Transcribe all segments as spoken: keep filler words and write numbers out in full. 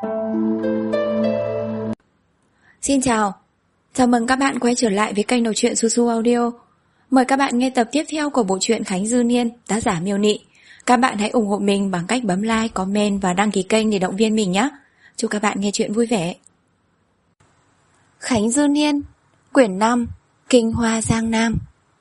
Xin chào, chào mừng các bạn quay trở lại với kênh đọc truyện Su Su Audio. Mời các bạn nghe tập tiếp theo của bộ truyện Khánh Dư Niên, tác giả Miêu Nị. Các bạn hãy ủng hộ mình bằng cách bấm like, comment và đăng ký kênh để động viên mình nhé. Chúc các bạn nghe truyện vui vẻ. Khánh Dư Niên, quyển năm, Kinh Hoa Giang Nam.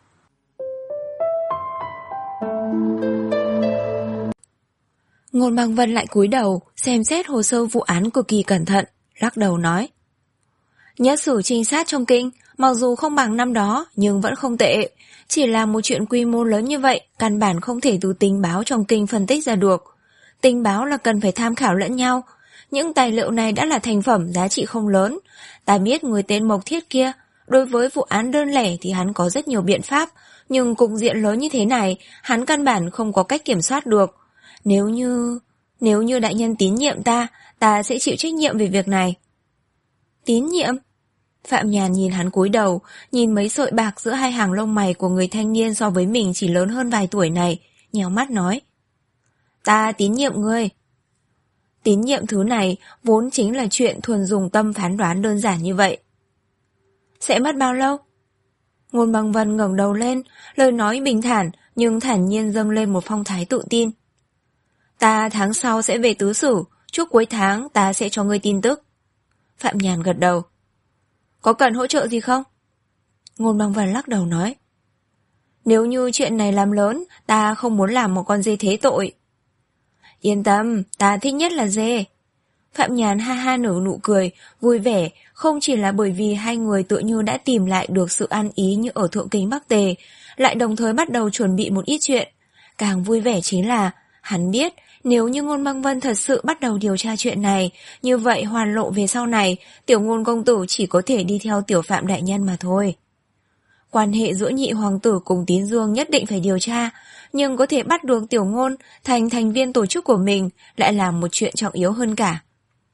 Ngôn Băng Vân lại cúi đầu, xem xét hồ sơ vụ án cực kỳ cẩn thận, lắc đầu nói: Nhất sử trinh sát trong kinh, mặc dù không bằng năm đó nhưng vẫn không tệ. Chỉ là một chuyện quy mô lớn như vậy, căn bản không thể từ tình báo trong kinh phân tích ra được. Tình báo là cần phải tham khảo lẫn nhau. Những tài liệu này đã là thành phẩm giá trị không lớn. Ta biết người tên Mộc Thiết kia, đối với vụ án đơn lẻ thì hắn có rất nhiều biện pháp, nhưng cục diện lớn như thế này, hắn căn bản không có cách kiểm soát được. Nếu như... Nếu như đại nhân tín nhiệm ta, ta sẽ chịu trách nhiệm về việc này. Tín nhiệm? Phạm Nhàn nhìn hắn cúi đầu, nhìn mấy sợi bạc giữa hai hàng lông mày của người thanh niên so với mình chỉ lớn hơn vài tuổi này, nhéo mắt nói: Ta tín nhiệm ngươi. Tín nhiệm thứ này vốn chính là chuyện thuần dùng tâm phán đoán đơn giản như vậy. Sẽ mất bao lâu? Ngôn Băng Vân ngẩng đầu lên, lời nói bình thản nhưng thản nhiên dâng lên một phong thái tự tin. Ta tháng sau sẽ về tứ sử, chúc cuối tháng ta sẽ cho ngươi tin tức. Phạm Nhàn gật đầu. Có cần hỗ trợ gì không? Ngôn Băng Vân lắc đầu nói: Nếu như chuyện này làm lớn, ta không muốn làm một con dê thế tội. Yên tâm, ta thích nhất là dê. Phạm Nhàn ha ha nở nụ cười, vui vẻ, không chỉ là bởi vì hai người tựa như đã tìm lại được sự ăn ý như ở Thượng Kính Bắc Tề, lại đồng thời bắt đầu chuẩn bị một ít chuyện. Càng vui vẻ chính là, hắn biết, nếu như Ngôn Băng Vân thật sự bắt đầu điều tra chuyện này, như vậy hoàn lộ về sau này, tiểu Ngôn công tử chỉ có thể đi theo tiểu Phạm đại nhân mà thôi. Quan hệ giữa nhị hoàng tử cùng Tín Dương nhất định phải điều tra, nhưng có thể bắt được tiểu Ngôn thành thành viên tổ chức của mình lại là một chuyện trọng yếu hơn cả.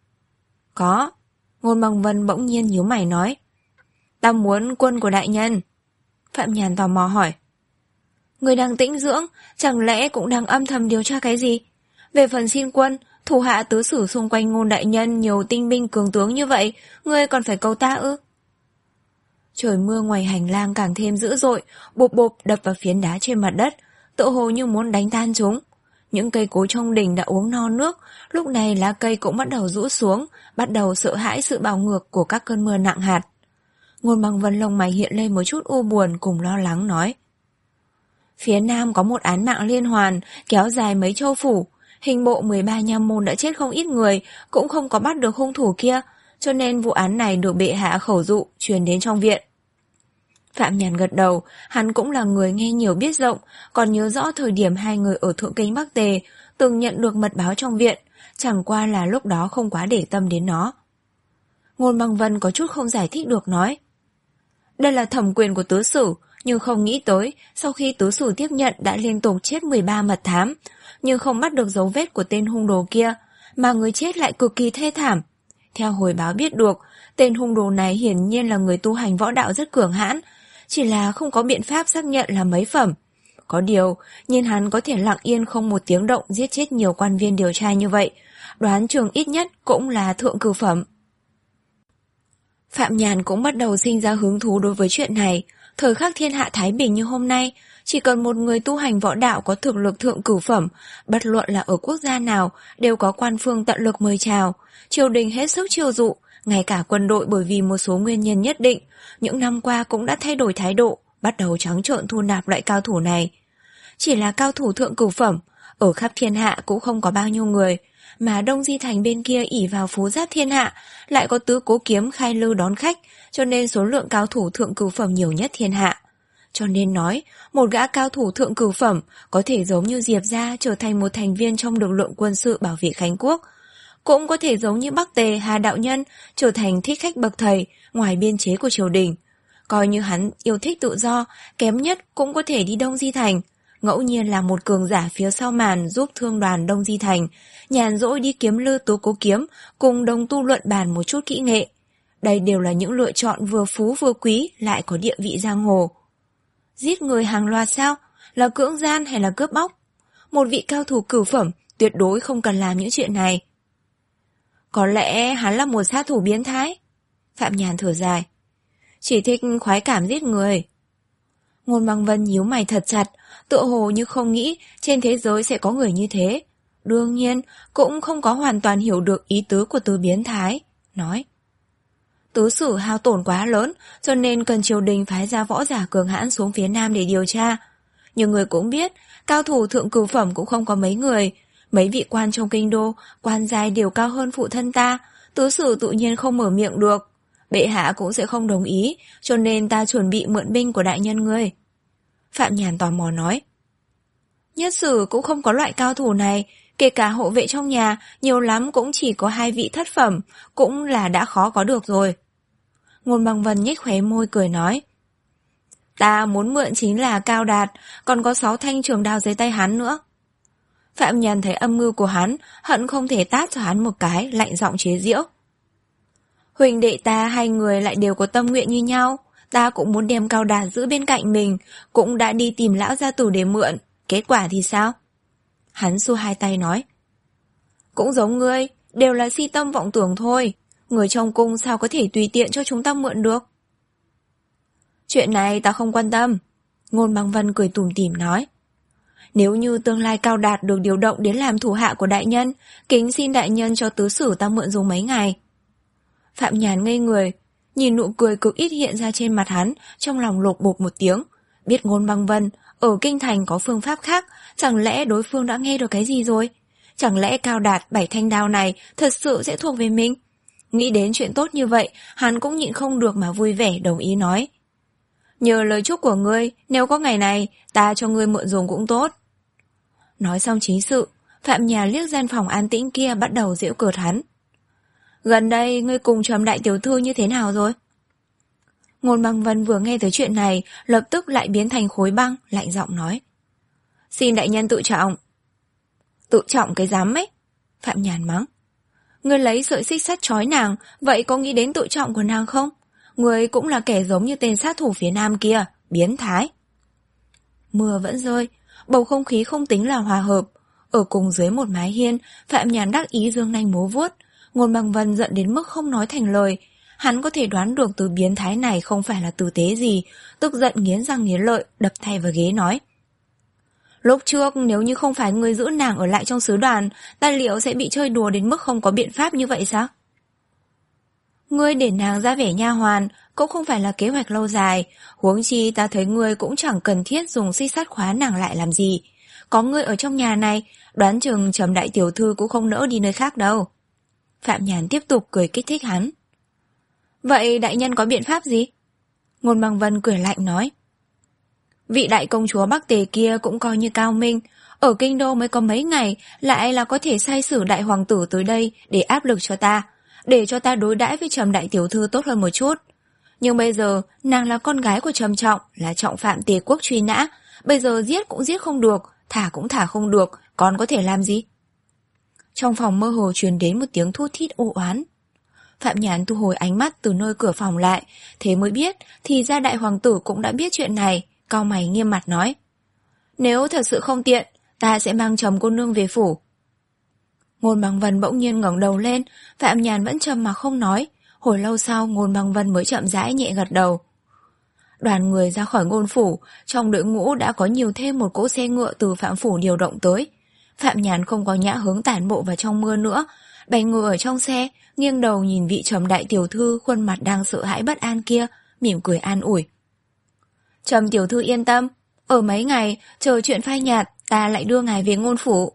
Có. Ngôn Băng Vân bỗng nhiên nhíu mày nói: Ta muốn quân của đại nhân. Phạm Nhàn tò mò hỏi: Người đang tĩnh dưỡng, chẳng lẽ cũng đang âm thầm điều tra cái gì? Về phần xin quân, thủ hạ tứ sử xung quanh Ngôn đại nhân nhiều tinh binh cường tướng như vậy, ngươi còn phải cầu ta ư? Trời mưa ngoài hành lang càng thêm dữ dội, bộp bộp đập vào phiến đá trên mặt đất, tựa hồ như muốn đánh tan chúng. Những cây cối trong đình đã uống no nước, lúc này lá cây cũng bắt đầu rũ xuống, bắt đầu sợ hãi sự bào ngược của các cơn mưa nặng hạt. Ngôn Băng Vân lông mày hiện lên một chút u buồn cùng lo lắng nói: Phía Nam có một án mạng liên hoàn, kéo dài mấy châu phủ. Hình bộ mười ba nha môn đã chết không ít người, cũng không có bắt được hung thủ kia, cho nên vụ án này được bệ hạ khẩu dụ, truyền đến trong viện. Phạm Nhàn gật đầu, hắn cũng là người nghe nhiều biết rộng, còn nhớ rõ thời điểm hai người ở Thượng Kính Bắc Tề từng nhận được mật báo trong viện, chẳng qua là lúc đó không quá để tâm đến nó. Ngôn Băng Vân có chút không giải thích được nói: Đây là thẩm quyền của tứ sử, nhưng không nghĩ tới, sau khi tứ sử tiếp nhận đã liên tục chết mười ba mật thám, nhưng không bắt được dấu vết của tên hung đồ kia, mà người chết lại cực kỳ thê thảm. Theo hồi báo biết được, tên hung đồ này hiển nhiên là người tu hành võ đạo rất cường hãn, chỉ là không có biện pháp xác nhận là mấy phẩm. Có điều, nhìn hắn có thể lặng yên không một tiếng động giết chết nhiều quan viên điều tra như vậy, đoán chừng ít nhất cũng là thượng cửu phẩm. Phạm Nhàn cũng bắt đầu sinh ra hứng thú đối với chuyện này. Thời khắc thiên hạ thái bình như hôm nay, chỉ cần một người tu hành võ đạo có thực lực thượng cửu phẩm, bất luận là ở quốc gia nào, đều có quan phương tận lực mời chào, triều đình hết sức chiêu dụ, ngay cả quân đội bởi vì một số nguyên nhân nhất định, những năm qua cũng đã thay đổi thái độ, bắt đầu trắng trợn thu nạp loại cao thủ này. Chỉ là cao thủ thượng cửu phẩm, ở khắp thiên hạ cũng không có bao nhiêu người, mà Đông Di Thành bên kia ỷ vào phú giáp thiên hạ, lại có tứ cố kiếm khai lư đón khách, cho nên số lượng cao thủ thượng cửu phẩm nhiều nhất thiên hạ. Cho nên nói, một gã cao thủ thượng cửu phẩm có thể giống như Diệp Gia trở thành một thành viên trong lực lượng quân sự bảo vệ Khánh Quốc, cũng có thể giống như Bắc Tề Hà Đạo Nhân trở thành thích khách bậc thầy ngoài biên chế của triều đình. Coi như hắn yêu thích tự do, kém nhất cũng có thể đi Đông Di Thành, ngẫu nhiên là một cường giả phía sau màn giúp thương đoàn Đông Di Thành, nhàn rỗi đi kiếm lư tố cố kiếm, cùng đồng tu luận bàn một chút kỹ nghệ. Đây đều là những lựa chọn vừa phú vừa quý, lại có địa vị giang hồ. Giết người hàng loạt sao? Là cưỡng gian hay là cướp bóc? Một vị cao thủ cửu phẩm tuyệt đối không cần làm những chuyện này. Có lẽ hắn là một sát thủ biến thái. Phạm Nhàn thở dài. Chỉ thích khoái cảm giết người. Ngôn Băng Vân nhíu mày thật chặt, tựa hồ như không nghĩ trên thế giới sẽ có người như thế. Đương nhiên, cũng không có hoàn toàn hiểu được ý tứ của từ biến thái. Nói, tứ sử hao tổn quá lớn, cho nên cần triều đình phái ra võ giả cường hãn xuống phía nam để điều tra. Nhưng người cũng biết, cao thủ thượng cửu phẩm cũng không có mấy người. Mấy vị quan trong kinh đô, quan giai đều cao hơn phụ thân ta, tứ sử tự nhiên không mở miệng được. Bệ hạ cũng sẽ không đồng ý, cho nên ta chuẩn bị mượn binh của đại nhân ngươi. Phạm Nhàn tò mò nói. Nhất sử cũng không có loại cao thủ này, kể cả hộ vệ trong nhà, nhiều lắm cũng chỉ có hai vị thất phẩm, cũng là đã khó có được rồi. Ngôn Băng Vân nhếch khóe môi cười nói. Ta muốn mượn chính là Cao Đạt, còn có sáu thanh trường đao dưới tay hắn nữa. Phạm Nhàn thấy âm mưu của hắn, hận không thể tát cho hắn một cái, lạnh giọng chế giễu. Huỳnh đệ ta hai người lại đều có tâm nguyện như nhau, ta cũng muốn đem Cao Đạt giữ bên cạnh mình, cũng đã đi tìm lão gia tử để mượn, kết quả thì sao? Hắn xua hai tay nói. Cũng giống ngươi, đều là si tâm vọng tưởng thôi, người trong cung sao có thể tùy tiện cho chúng ta mượn được? Chuyện này ta không quan tâm. Ngôn Băng Vân cười tủm tỉm nói. Nếu như tương lai Cao Đạt được điều động đến làm thủ hạ của đại nhân, kính xin đại nhân cho tứ sử ta mượn dùng mấy ngày. Phạm Nhàn ngây người, nhìn nụ cười cực ít hiện ra trên mặt hắn, trong lòng lột bột một tiếng. Biết Ngôn Băng Vân ở kinh thành có phương pháp khác, chẳng lẽ đối phương đã nghe được cái gì rồi? Chẳng lẽ Cao Đạt bảy thanh đao này thật sự sẽ thuộc về mình? Nghĩ đến chuyện tốt như vậy, hắn cũng nhịn không được mà vui vẻ đồng ý nói. Nhờ lời chúc của ngươi, nếu có ngày này, ta cho ngươi mượn dùng cũng tốt. Nói xong chính sự, Phạm Nhàn liếc gian phòng an tĩnh kia bắt đầu giễu cợt hắn. Gần đây, ngươi cùng Trầm đại tiểu thư như thế nào rồi? Ngôn Băng Vân vừa nghe tới chuyện này, lập tức lại biến thành khối băng, lạnh giọng nói. Xin đại nhân tự trọng. Tự trọng cái dám ấy? Phạm Nhàn mắng. Ngươi lấy sợi xích sắt trói nàng, vậy có nghĩ đến tự trọng của nàng không? Ngươi cũng là kẻ giống như tên sát thủ phía nam kia, biến thái. Mưa vẫn rơi, bầu không khí không tính là hòa hợp. Ở cùng dưới một mái hiên, Phạm Nhàn đắc ý dương nanh múa vuốt. Ngôn Băng Vân giận đến mức không nói thành lời. Hắn có thể đoán được từ biến thái này không phải là tử tế gì, tức giận nghiến răng nghiến lợi, đập tay vào ghế nói. Lúc trước nếu như không phải ngươi giữ nàng ở lại trong sứ đoàn, ta liệu sẽ bị chơi đùa đến mức không có biện pháp như vậy sao? Ngươi để nàng ra vẻ nha hoàn cũng không phải là kế hoạch lâu dài, huống chi ta thấy ngươi cũng chẳng cần thiết dùng xích sắt khóa nàng lại làm gì. Có ngươi ở trong nhà này, đoán chừng Trầm đại tiểu thư cũng không nỡ đi nơi khác đâu. Phạm Nhàn tiếp tục cười kích thích hắn. Vậy đại nhân có biện pháp gì? Ngôn Băng Vân cười lạnh nói. Vị đại công chúa Bắc Tề kia cũng coi như cao minh, ở kinh đô mới có mấy ngày lại là có thể sai sử đại hoàng tử tới đây để áp lực cho ta, để cho ta đối đãi với Trầm đại tiểu thư tốt hơn một chút. Nhưng bây giờ nàng là con gái của Trầm Trọng, là trọng phạm Tề quốc truy nã, bây giờ giết cũng giết không được, thả cũng thả không được, còn có thể làm gì? Trong phòng mơ hồ truyền đến một tiếng thút thít ô oán. Phạm Nhàn thu hồi ánh mắt từ nơi cửa phòng lại, thế mới biết thì ra đại hoàng tử cũng đã biết chuyện này, cau mày nghiêm mặt nói. Nếu thật sự không tiện, ta sẽ mang Trầm cô nương về phủ. Ngôn Băng Vân bỗng nhiên ngẩng đầu lên, Phạm Nhàn vẫn trầm mà không nói, hồi lâu sau Ngôn Băng Vân mới chậm rãi nhẹ gật đầu. Đoàn người ra khỏi ngôn phủ, trong đội ngũ đã có nhiều thêm một cỗ xe ngựa từ Phạm phủ điều động tới. Phạm Nhàn không có nhã hướng tản bộ vào trong mưa nữa, bèn ngồi ở trong xe, nghiêng đầu nhìn vị Trầm đại tiểu thư khuôn mặt đang sợ hãi bất an kia, mỉm cười an ủi. Trầm tiểu thư yên tâm, ở mấy ngày chờ chuyện phai nhạt, ta lại đưa ngài về ngôn phủ.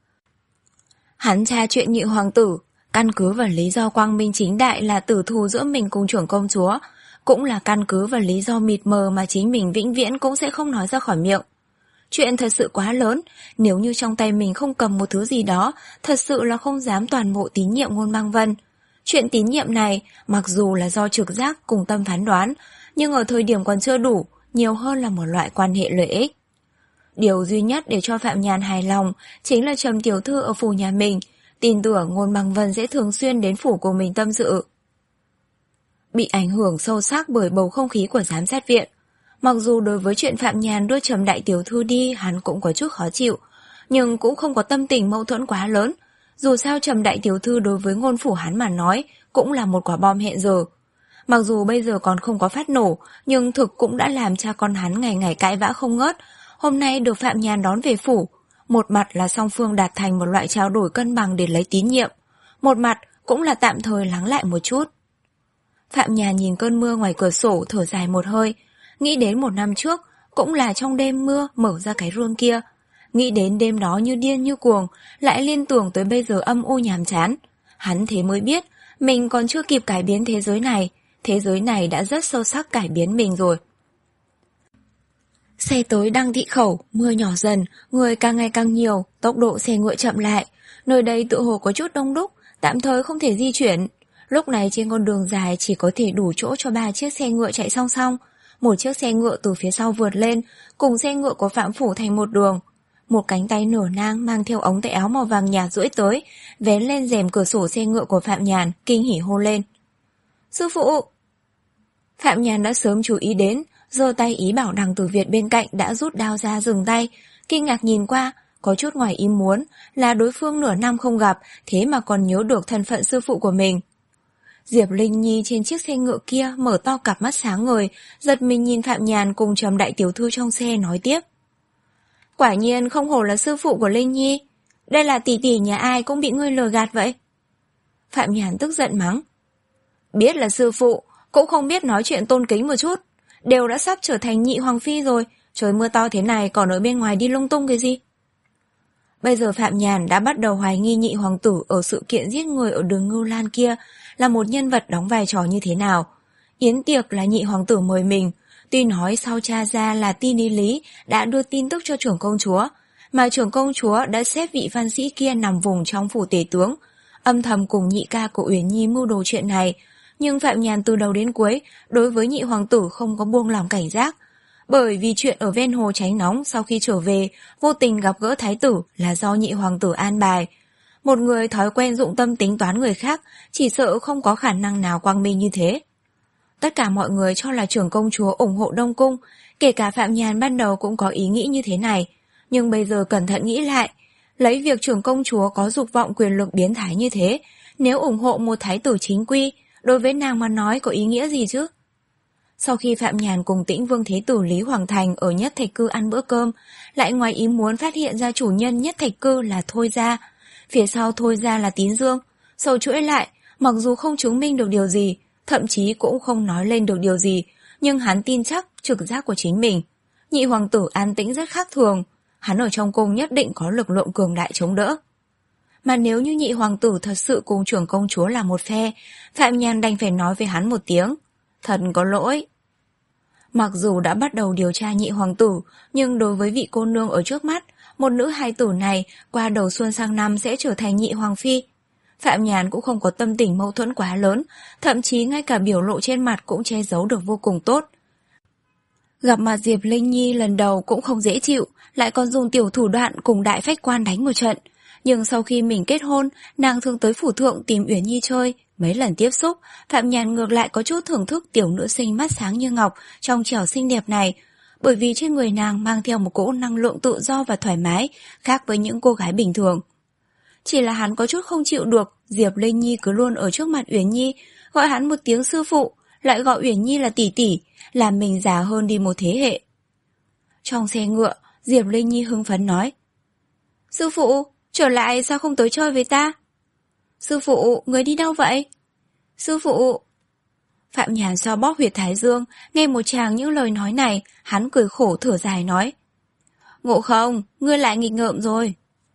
Hắn tra chuyện nhị hoàng tử, căn cứ vào lý do quang minh chính đại là tử thù giữa mình cùng trưởng công chúa, cũng là căn cứ vào lý do mịt mờ mà chính mình vĩnh viễn cũng sẽ không nói ra khỏi miệng. Chuyện thật sự quá lớn, nếu như trong tay mình không cầm một thứ gì đó, thật sự là không dám toàn bộ tín nhiệm Ngôn Băng Vân. Chuyện tín nhiệm này, mặc dù là do trực giác cùng tâm phán đoán, nhưng ở thời điểm còn chưa đủ, nhiều hơn là một loại quan hệ lợi ích. Điều duy nhất để cho Phạm Nhàn hài lòng chính là Trầm tiểu thư ở phủ nhà mình, tin tưởng Ngôn Băng Vân sẽ thường xuyên đến phủ của mình tâm sự. Bị ảnh hưởng sâu sắc bởi bầu không khí của giám sát viện, mặc dù đối với chuyện Phạm Nhàn đưa Trầm đại tiểu thư đi hắn cũng có chút khó chịu, nhưng cũng không có tâm tình mâu thuẫn quá lớn. Dù sao Trầm đại tiểu thư đối với ngôn phủ hắn mà nói cũng là một quả bom hẹn giờ. Mặc dù bây giờ còn không có phát nổ, nhưng thực cũng đã làm cha con hắn ngày ngày cãi vã không ngớt. Hôm nay được Phạm Nhàn đón về phủ, một mặt là song phương đạt thành một loại trao đổi cân bằng để lấy tín nhiệm, một mặt cũng là tạm thời lắng lại một chút. Phạm Nhàn nhìn cơn mưa ngoài cửa sổ thở dài một hơi, nghĩ đến một năm trước, cũng là trong đêm mưa mở ra cái rương kia. Nghĩ đến đêm đó như điên như cuồng, lại liên tưởng tới bây giờ âm u nhàm chán. Hắn thế mới biết, mình còn chưa kịp cải biến thế giới này, thế giới này đã rất sâu sắc cải biến mình rồi. Xe tới Đăng Thị Khẩu, mưa nhỏ dần, người càng ngày càng nhiều, tốc độ xe ngựa chậm lại. Nơi đây tự hồ có chút đông đúc, tạm thời không thể di chuyển. Lúc này trên con đường dài chỉ có thể đủ chỗ cho ba chiếc xe ngựa chạy song song. Một chiếc xe ngựa từ phía sau vượt lên, cùng xe ngựa của Phạm Phủ thành một đường. Một cánh tay nửa nang mang theo ống tay áo màu vàng nhạt duỗi tới, vén lên rèm cửa sổ xe ngựa của Phạm Nhàn, kinh hỉ hô lên. Sư phụ! Phạm Nhàn đã sớm chú ý đến, giơ tay ý bảo Đằng Tử Việt bên cạnh đã rút đao ra dừng tay, kinh ngạc nhìn qua, có chút ngoài ý muốn là đối phương nửa năm không gặp, thế mà còn nhớ được thân phận sư phụ của mình. Diệp Linh Nhi trên chiếc xe ngựa kia mở to cặp mắt sáng ngời, giật mình nhìn Phạm Nhàn cùng Trầm đại tiểu thư trong xe nói tiếp. Quả nhiên không hổ là sư phụ của Linh Nhi, đây là tỷ tỷ nhà ai cũng bị ngươi lừa gạt vậy. Phạm Nhàn tức giận mắng. Biết là sư phụ, cũng không biết nói chuyện tôn kính một chút, đều đã sắp trở thành nhị hoàng phi rồi, trời mưa to thế này còn ở bên ngoài đi lung tung cái gì. Bây giờ Phạm Nhàn đã bắt đầu hoài nghi nhị hoàng tử ở sự kiện giết người ở đường Ngưu Lan kia là một nhân vật đóng vai trò như thế nào. Yến tiệc là nhị hoàng tử mời mình, tuy nói sau cha ra là tin ý lý đã đưa tin tức cho trưởng công chúa, mà trưởng công chúa đã xếp vị văn sĩ kia nằm vùng trong phủ tể tướng, âm thầm cùng nhị ca của Uyển Nhi mưu đồ chuyện này. Nhưng Phạm Nhàn từ đầu đến cuối đối với nhị hoàng tử không có buông lòng cảnh giác, bởi vì chuyện ở ven hồ Tránh Nóng sau khi trở về vô tình gặp gỡ thái tử là do nhị hoàng tử an bài. Một người thói quen dụng tâm tính toán người khác chỉ sợ không có khả năng nào quang minh như thế. Tất cả mọi người cho là trưởng công chúa ủng hộ Đông Cung, kể cả Phạm Nhàn ban đầu cũng có ý nghĩ như thế này, nhưng bây giờ cẩn thận nghĩ lại, lấy việc trưởng công chúa có dục vọng quyền lực biến thái như thế, nếu ủng hộ một thái tử chính quy, đối với nàng mà nói có ý nghĩa gì chứ? Sau khi Phạm Nhàn cùng Tĩnh Vương Thế Tử Lý Hoàng Thành ở Nhất Thạch Cư ăn bữa cơm, lại ngoài ý muốn phát hiện ra chủ nhân Nhất Thạch Cư là Thôi Gia, phía sau Thôi Gia là Tín Dương. Sâu chuỗi lại, mặc dù không chứng minh được điều gì, thậm chí cũng không nói lên được điều gì, nhưng hắn tin chắc trực giác của chính mình. Nhị hoàng tử an tĩnh rất khác thường, hắn ở trong cung nhất định có lực lượng cường đại chống đỡ. Mà nếu như nhị hoàng tử thật sự cùng trưởng công chúa là một phe, Phạm Nhàn đành phải nói với hắn một tiếng. Thật có lỗi. Mặc dù đã bắt đầu điều tra nhị hoàng tử, nhưng đối với vị cô nương ở trước mắt, một nữ hài tử này qua đầu xuân sang năm sẽ trở thành nhị hoàng phi. Phạm Nhàn cũng không có tâm tình mâu thuẫn quá lớn, thậm chí ngay cả biểu lộ trên mặt cũng che giấu được vô cùng tốt. Gặp mặt Diệp Linh Nhi lần đầu cũng không dễ chịu, lại còn dùng tiểu thủ đoạn cùng đại phách quan đánh một trận. Nhưng sau khi mình kết hôn, nàng thường tới phủ thượng tìm Uyển Nhi chơi. Mấy lần tiếp xúc, Phạm Nhàn ngược lại có chút thưởng thức tiểu nữ sinh mắt sáng như ngọc, trong trẻo xinh đẹp này, bởi vì trên người nàng mang theo một cỗ năng lượng tự do và thoải mái, khác với những cô gái bình thường. Chỉ là hắn có chút không chịu được, Diệp Linh Nhi cứ luôn ở trước mặt Uyển Nhi, gọi hắn một tiếng sư phụ, lại gọi Uyển Nhi là tỷ tỷ, làm mình già hơn đi một thế hệ. Trong xe ngựa, Diệp Linh Nhi hưng phấn nói: Sư phụ, trở lại sao không tới chơi với ta? Sư phụ, người đi đâu vậy? Sư phụ... Phạm Nhàn xoa bóp huyệt thái dương, nghe một chàng những lời nói này, hắn cười khổ thở dài nói: Ngộ không, ngươi lại nghịch ngợm rồi.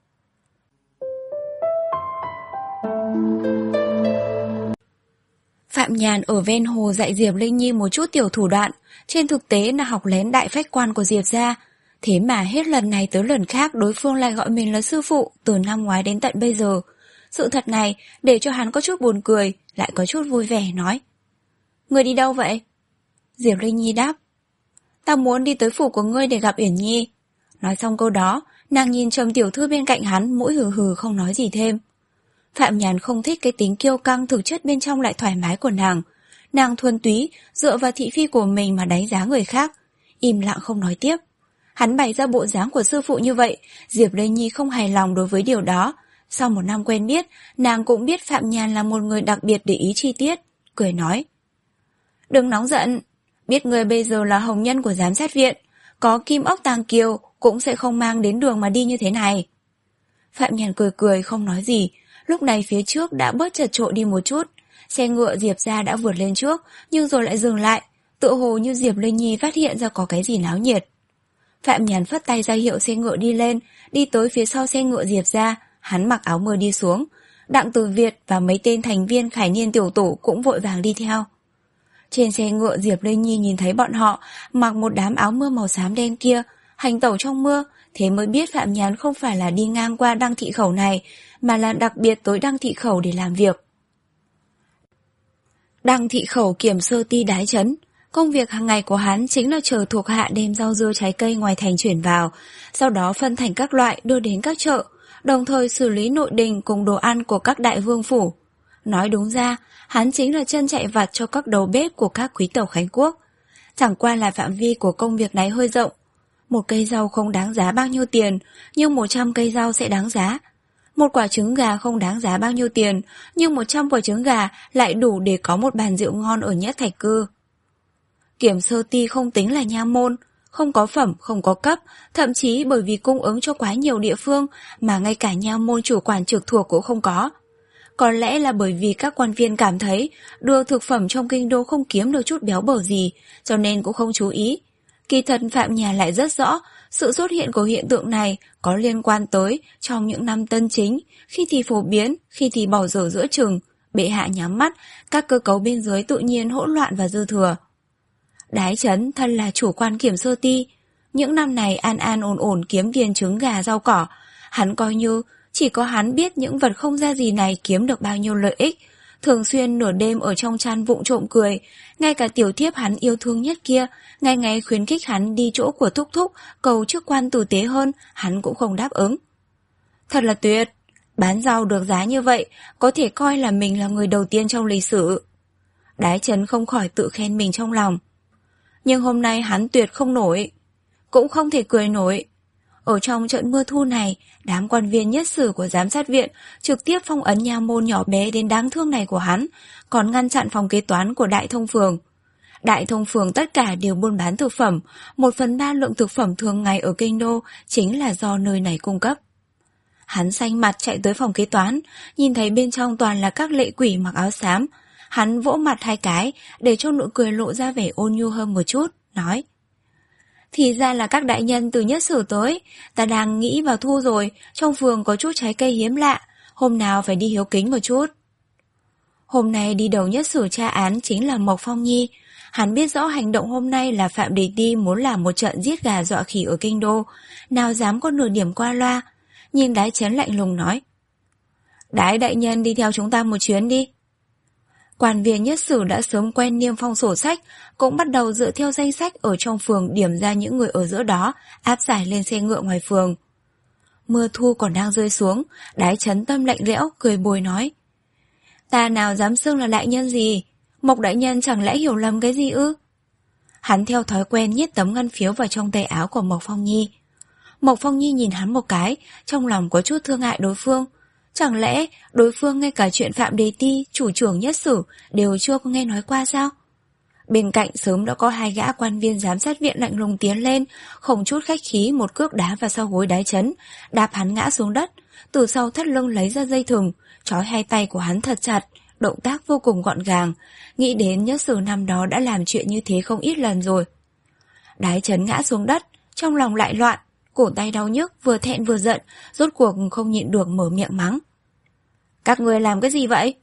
Phạm Nhàn ở ven hồ dạy Diệp Linh Nhi một chút tiểu thủ đoạn, trên thực tế là học lén đại phách quan của Diệp gia. Thế mà hết lần này tới lần khác đối phương lại gọi mình là sư phụ từ năm ngoái đến tận bây giờ. Sự thật này để cho hắn có chút buồn cười, lại có chút vui vẻ nói: Ngươi đi đâu vậy? Diệp Linh Nhi đáp: Ta muốn đi tới phủ của ngươi để gặp Uyển Nhi. Nói xong câu đó, nàng nhìn Trầm tiểu thư bên cạnh hắn, mũi hừ hừ không nói gì thêm. Phạm Nhàn không thích cái tính kiêu căng thực chất bên trong lại thoải mái của nàng. Nàng thuần túy dựa vào thị phi của mình mà đánh giá người khác, im lặng không nói tiếp. Hắn bày ra bộ dáng của sư phụ như vậy, Diệp Linh Nhi không hài lòng đối với điều đó, Sau một năm quen biết, nàng cũng biết Phạm Nhàn là một người đặc biệt để ý chi tiết, cười nói. Đừng nóng giận, biết người bây giờ là hồng nhân của giám sát viện, có kim ốc tàng kiều cũng sẽ không mang đến đường mà đi như thế này. Phạm Nhàn cười cười không nói gì, lúc này phía trước đã bớt chật chội đi một chút. Xe ngựa Diệp ra đã vượt lên trước, nhưng rồi lại dừng lại, tựa hồ như Diệp Linh Nhi phát hiện ra có cái gì náo nhiệt. Phạm Nhàn phất tay ra hiệu xe ngựa đi lên, đi tới phía sau xe ngựa Diệp ra, hắn mặc áo mưa đi xuống. Đặng Từ Việt và mấy tên thành viên Khải Niên tiểu tổ cũng vội vàng đi theo. Trên xe ngựa Diệp Linh Nhi nhìn thấy bọn họ mặc một đám áo mưa màu xám đen kia, hành tẩu trong mưa, thế mới biết Phạm Nhàn không phải là đi ngang qua Đăng Thị Khẩu này, mà là đặc biệt tới Đăng Thị Khẩu để làm việc. Đăng Thị Khẩu kiểm sơ ty đái trấn. Công việc hàng ngày của hắn chính là chờ thuộc hạ đem rau dưa trái cây ngoài thành chuyển vào, sau đó phân thành các loại đưa đến các chợ, đồng thời xử lý nội đình cùng đồ ăn của các đại vương phủ. Nói đúng ra, hắn chính là chân chạy vặt cho các đầu bếp của các quý tộc Khánh Quốc. Chẳng qua là phạm vi của công việc này hơi rộng. Một cây rau không đáng giá bao nhiêu tiền, nhưng một trăm cây rau sẽ đáng giá. Một quả trứng gà không đáng giá bao nhiêu tiền, nhưng một trăm quả trứng gà lại đủ để có một bàn rượu ngon ở Nhất Thạch Cư. Kiểm sơ ty không tính là nha môn, không có phẩm, không có cấp, thậm chí bởi vì cung ứng cho quá nhiều địa phương mà ngay cả nha môn chủ quản trực thuộc cũng không có. Có lẽ là bởi vì các quan viên cảm thấy đưa thực phẩm trong kinh đô không kiếm được chút béo bở gì, cho nên cũng không chú ý. Kỳ thật Phạm Nhàn lại rất rõ, sự xuất hiện của hiện tượng này có liên quan tới trong những năm Tân Chính, khi thì phổ biến, khi thì bỏ dở giữa chừng, bệ hạ nhắm mắt, các cơ cấu bên dưới tự nhiên hỗn loạn và dư thừa. Đái Trấn thân là chủ quan kiểm sơ ty, những năm này an an ổn ổn kiếm tiền trứng gà rau cỏ, hắn coi như chỉ có hắn biết những vật không ra gì này kiếm được bao nhiêu lợi ích, thường xuyên nửa đêm ở trong chăn vụng trộm cười, ngay cả tiểu thiếp hắn yêu thương nhất kia, ngày ngày khuyến khích hắn đi chỗ của thúc thúc, cầu chức quan tử tế hơn, hắn cũng không đáp ứng. Thật là tuyệt, bán rau được giá như vậy, có thể coi là mình là người đầu tiên trong lịch sử. Đái Trấn không khỏi tự khen mình trong lòng. Nhưng hôm nay hắn tuyệt không nổi, cũng không thể cười nổi. Ở trong trận mưa thu này, đám quan viên nhất sử của giám sát viện trực tiếp phong ấn nha môn nhỏ bé đến đáng thương này của hắn, còn ngăn chặn phòng kế toán của Đại Thông Phường. Đại Thông Phường tất cả đều buôn bán thực phẩm, một phần ba lượng thực phẩm thường ngày ở kinh đô chính là do nơi này cung cấp. Hắn xanh mặt chạy tới phòng kế toán, nhìn thấy bên trong toàn là các lệ quỷ mặc áo xám. Hắn vỗ mặt hai cái để cho nụ cười lộ ra vẻ ôn nhu hơn một chút, nói: Thì ra là các đại nhân từ nhất sử tới, ta đang nghĩ vào thu rồi, trong phường có chút trái cây hiếm lạ, hôm nào phải đi hiếu kính một chút. Hôm nay đi đầu nhất sử tra án chính là Mộc Phong Nhi. Hắn biết rõ hành động hôm nay là Phạm Đề Ti muốn làm một trận giết gà dọa khỉ ở kinh đô, nào dám có nửa điểm qua loa. Nhìn Đái Trấn lạnh lùng nói: Đái đại nhân đi theo chúng ta một chuyến đi. Quan viên nhất sử đã sớm quen niêm phong sổ sách, cũng bắt đầu dựa theo danh sách ở trong phường điểm ra những người ở giữa đó, áp giải lên xe ngựa ngoài phường. Mưa thu còn đang rơi xuống, Đái Trấn tâm lạnh lẽo, cười bồi nói: Ta nào dám xưng là đại nhân gì, Mộc đại nhân chẳng lẽ hiểu lầm cái gì ư? Hắn theo thói quen nhét tấm ngân phiếu vào trong tay áo của Mộc Phong Nhi. Mộc Phong Nhi nhìn hắn một cái, trong lòng có chút thương hại đối phương. Chẳng lẽ đối phương ngay cả chuyện Phạm Đề Ti, chủ trưởng nhất sử, đều chưa có nghe nói qua sao? Bên cạnh sớm đã có hai gã quan viên giám sát viện lạnh lùng tiến lên, không chút khách khí một cước đá vào sau gối Đái Trấn, đạp hắn ngã xuống đất, từ sau thắt lưng lấy ra dây thừng, trói hai tay của hắn thật chặt, động tác vô cùng gọn gàng, nghĩ đến nhất sử năm đó đã làm chuyện như thế không ít lần rồi. Đái Trấn ngã xuống đất, trong lòng lại loạn, cổ tay đau nhức, vừa thẹn vừa giận, rốt cuộc không nhịn được mở miệng mắng: Các người làm cái gì vậy?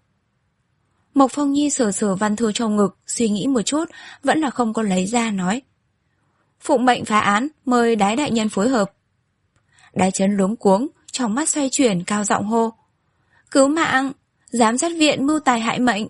Mộc Phong Nhi sờ sờ văn thư trong ngực, suy nghĩ một chút, vẫn là không có lấy ra, nói: Phụng mệnh phá án, mời Đái đại nhân phối hợp. Đái Trấn luống cuống, trong mắt xoay chuyển, cao giọng hô: Cứu mạng! Giám sát viện mưu tài hại mệnh!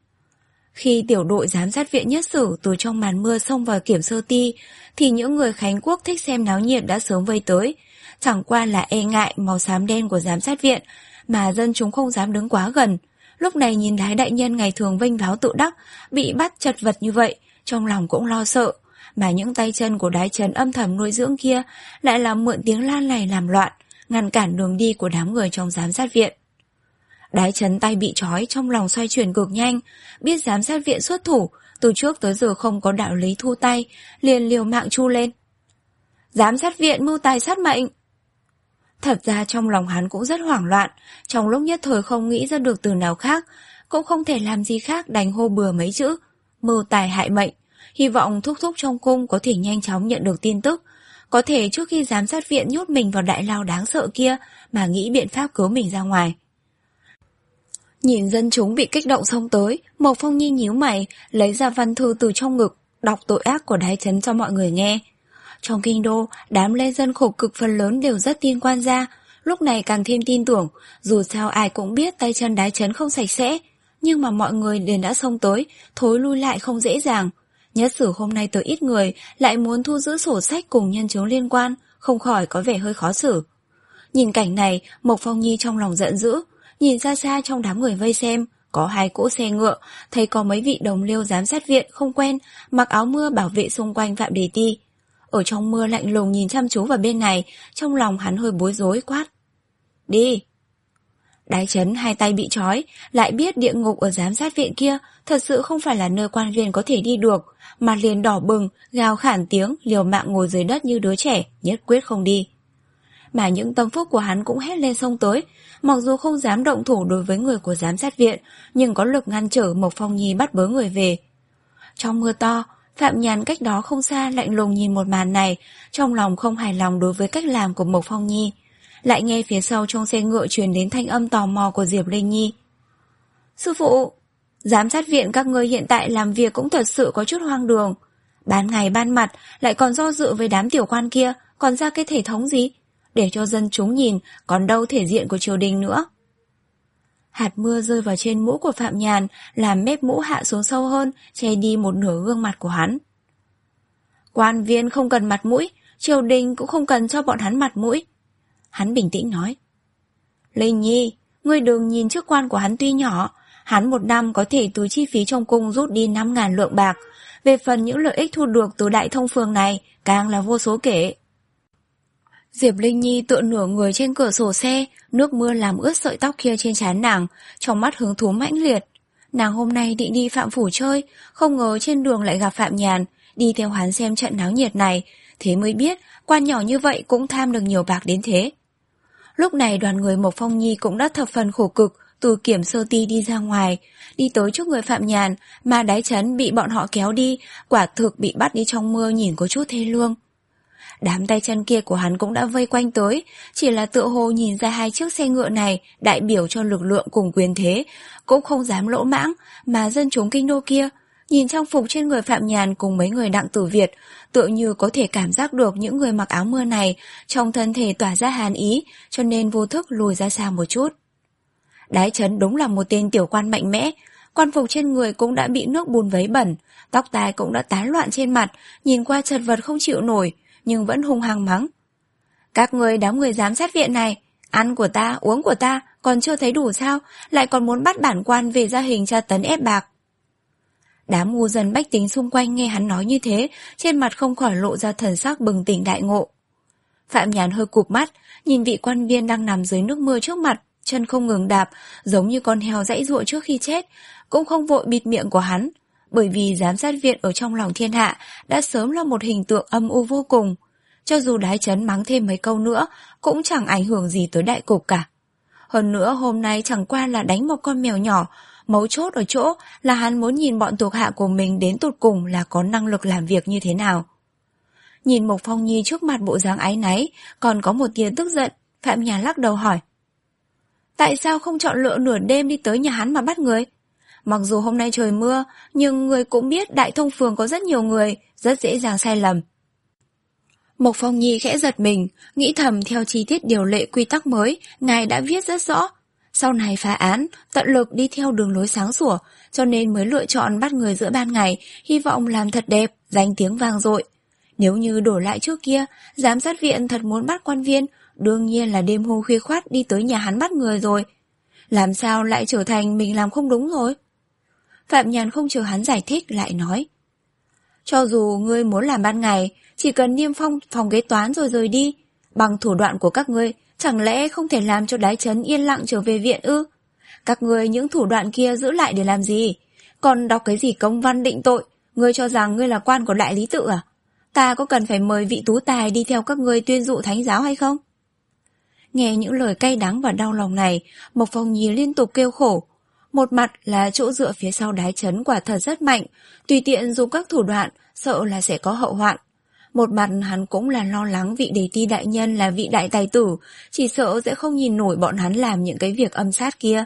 Khi tiểu đội giám sát viện nhất sử từ trong màn mưa xông vào kiểm sơ ty, thì những người Khánh Quốc thích xem náo nhiệt đã sớm vây tới. Chẳng qua là e ngại màu xám đen của giám sát viện, mà dân chúng không dám đứng quá gần. Lúc này nhìn Đái đại nhân ngày thường vênh váo tự đắc, bị bắt chật vật như vậy, trong lòng cũng lo sợ. Mà những tay chân của Đái Trấn âm thầm nuôi dưỡng kia lại là mượn tiếng lan này làm loạn, ngăn cản đường đi của đám người trong giám sát viện. Đái Chấn tay bị trói, trong lòng xoay chuyển cực nhanh, biết giám sát viện xuất thủ, từ trước tới giờ không có đạo lý thu tay, liền liều mạng chu lên. Giám sát viện mưu tài sát mệnh! Thật ra trong lòng hắn cũng rất hoảng loạn, trong lúc nhất thời không nghĩ ra được từ nào khác, cũng không thể làm gì khác đành hô bừa mấy chữ, mưu tài hại mệnh, hy vọng thúc thúc trong cung có thể nhanh chóng nhận được tin tức, có thể trước khi giám sát viện nhốt mình vào đại lao đáng sợ kia mà nghĩ biện pháp cứu mình ra ngoài. Nhìn dân chúng bị kích động xông tới, Mộc Phong Nhi nhíu mày, lấy ra văn thư từ trong ngực, đọc tội ác của Đái Chấn cho mọi người nghe. Trong kinh đô, đám lê dân khổ cực phần lớn đều rất tin quan gia, lúc này càng thêm tin tưởng, dù sao ai cũng biết tay chân Đái Chấn không sạch sẽ, nhưng mà mọi người liền đã xông tới, thối lui lại không dễ dàng. Nhất sử hôm nay tới ít người, lại muốn thu giữ sổ sách cùng nhân chứng liên quan, không khỏi có vẻ hơi khó xử. Nhìn cảnh này, Mộc Phong Nhi trong lòng giận dữ, nhìn xa xa trong đám người vây xem, có hai cỗ xe ngựa, thấy có mấy vị đồng liêu giám sát viện không quen, mặc áo mưa bảo vệ xung quanh Phạm Đề Ti. Ở trong mưa lạnh lùng nhìn chăm chú vào bên này, trong lòng hắn hơi bối rối quát. Đi! Đái Chấn hai tay bị trói, lại biết địa ngục ở giám sát viện kia thật sự không phải là nơi quan viên có thể đi được, mặt liền đỏ bừng, gào khản tiếng, liều mạng ngồi dưới đất như đứa trẻ, nhất quyết không đi. Mà những tâm phúc của hắn cũng hét lên xông tới, mặc dù không dám động thủ đối với người của giám sát viện, nhưng có lực ngăn trở Mộc Phong Nhi bắt bớ người về. Trong mưa to, Phạm Nhàn cách đó không xa lạnh lùng nhìn một màn này, trong lòng không hài lòng đối với cách làm của Mộc Phong Nhi. Lại nghe phía sau trong xe ngựa truyền đến thanh âm tò mò của Diệp Linh Nhi. Sư phụ, giám sát viện các ngươi hiện tại làm việc cũng thật sự có chút hoang đường. Ban ngày ban mặt lại còn do dự với đám tiểu quan kia, còn ra cái thể thống gì? Để cho dân chúng nhìn, còn đâu thể diện của triều đình nữa. Hạt mưa rơi vào trên mũ của Phạm Nhàn, làm mép mũ hạ xuống sâu hơn, che đi một nửa gương mặt của hắn. Quan viên không cần mặt mũi, triều đình cũng không cần cho bọn hắn mặt mũi. Hắn bình tĩnh nói. Linh Nhi, ngươi đừng nhìn chức quan của hắn tuy nhỏ, hắn một năm có thể từ chi phí trong cung rút đi năm ngàn lượng bạc. Về phần những lợi ích thu được từ đại thông phường này, càng là vô số kể. Diệp Linh Nhi tựa nửa người trên cửa sổ xe, nước mưa làm ướt sợi tóc kia trên trán nàng, trong mắt hứng thú mãnh liệt. Nàng hôm nay định đi Phạm Phủ chơi, không ngờ trên đường lại gặp Phạm Nhàn, đi theo hắn xem trận náo nhiệt này, thế mới biết quan nhỏ như vậy cũng tham được nhiều bạc đến thế. Lúc này đoàn người Mộc Phong Nhi cũng đã thập phần khổ cực, từ Kiểm Sơ Ti đi ra ngoài, đi tới trước người Phạm Nhàn, mà Đái Chấn bị bọn họ kéo đi, quả thực bị bắt đi trong mưa nhìn có chút thê lương. Đám tay chân kia của hắn cũng đã vây quanh tới, chỉ là tựa hồ nhìn ra hai chiếc xe ngựa này đại biểu cho lực lượng cùng quyền thế, cũng không dám lỗ mãng, mà dân chúng kinh đô kia, nhìn trang phục trên người Phạm Nhàn cùng mấy người Đặng Tử Việt, tựa như có thể cảm giác được những người mặc áo mưa này trong thân thể tỏa ra hàn ý, cho nên vô thức lùi ra xa một chút. Đái Chấn đúng là một tên tiểu quan mạnh mẽ, quan phục trên người cũng đã bị nước bùn vấy bẩn, tóc tai cũng đã tán loạn trên mặt, nhìn qua chật vật không chịu nổi, nhưng vẫn hung hăng mắng. Các người đám người giám sát viện này, ăn của ta, uống của ta, còn chưa thấy đủ sao, lại còn muốn bắt bản quan về gia hình tra tấn ép bạc. Đám ngu dân bách tính xung quanh nghe hắn nói như thế, trên mặt không khỏi lộ ra thần sắc bừng tỉnh đại ngộ. Phạm Nhàn hơi cụp mắt, nhìn vị quan viên đang nằm dưới nước mưa trước mặt, chân không ngừng đạp, giống như con heo giãy giụa trước khi chết, cũng không vội bịt miệng của hắn, bởi vì giám sát viện ở trong lòng thiên hạ đã sớm là một hình tượng âm u vô cùng. Cho dù Đái Chấn mắng thêm mấy câu nữa, cũng chẳng ảnh hưởng gì tới đại cục cả. Hơn nữa hôm nay chẳng qua là đánh một con mèo nhỏ, mấu chốt ở chỗ là hắn muốn nhìn bọn thuộc hạ của mình đến tụt cùng là có năng lực làm việc như thế nào. Nhìn Mộc Phong Nhi trước mặt bộ dáng áy náy, còn có một tia tức giận, Phạm Nhàn lắc đầu hỏi. Tại sao không chọn lựa nửa đêm đi tới nhà hắn mà bắt người? Mặc dù hôm nay trời mưa, nhưng người cũng biết đại thông phường có rất nhiều người, rất dễ dàng sai lầm. Mộc Phong Nhi khẽ giật mình, nghĩ thầm theo chi tiết điều lệ quy tắc mới, ngài đã viết rất rõ. Sau này phá án, tận lực đi theo đường lối sáng sủa, cho nên mới lựa chọn bắt người giữa ban ngày, hy vọng làm thật đẹp, danh tiếng vang dội. Nếu như đổi lại trước kia, giám sát viện thật muốn bắt quan viên, đương nhiên là đêm hôm khuya khoát đi tới nhà hắn bắt người rồi. Làm sao lại trở thành mình làm không đúng rồi? Phạm Nhàn không chờ hắn giải thích lại nói. Cho dù ngươi muốn làm ban ngày, chỉ cần niêm phong phòng kế toán rồi rời đi. Bằng thủ đoạn của các ngươi, Chẳng lẽ không thể làm cho Đái Chấn yên lặng trở về viện ư? Các ngươi những thủ đoạn kia giữ lại để làm gì? Còn đọc cái gì công văn định tội? Ngươi cho rằng ngươi là quan của Đại Lý Tự à? Ta có cần phải mời vị tú tài đi theo các ngươi tuyên dụ thánh giáo hay không? Nghe những lời cay đắng và đau lòng này, Mộc Phong Nhi liên tục kêu khổ. Một mặt là chỗ dựa phía sau Đái Chấn quả thật rất mạnh, tùy tiện dùng các thủ đoạn, sợ là sẽ có hậu hoạn. Một mặt hắn cũng là lo lắng vị Đề Ti đại nhân là vị đại tài tử, chỉ sợ sẽ không nhìn nổi bọn hắn làm những cái việc âm sát kia.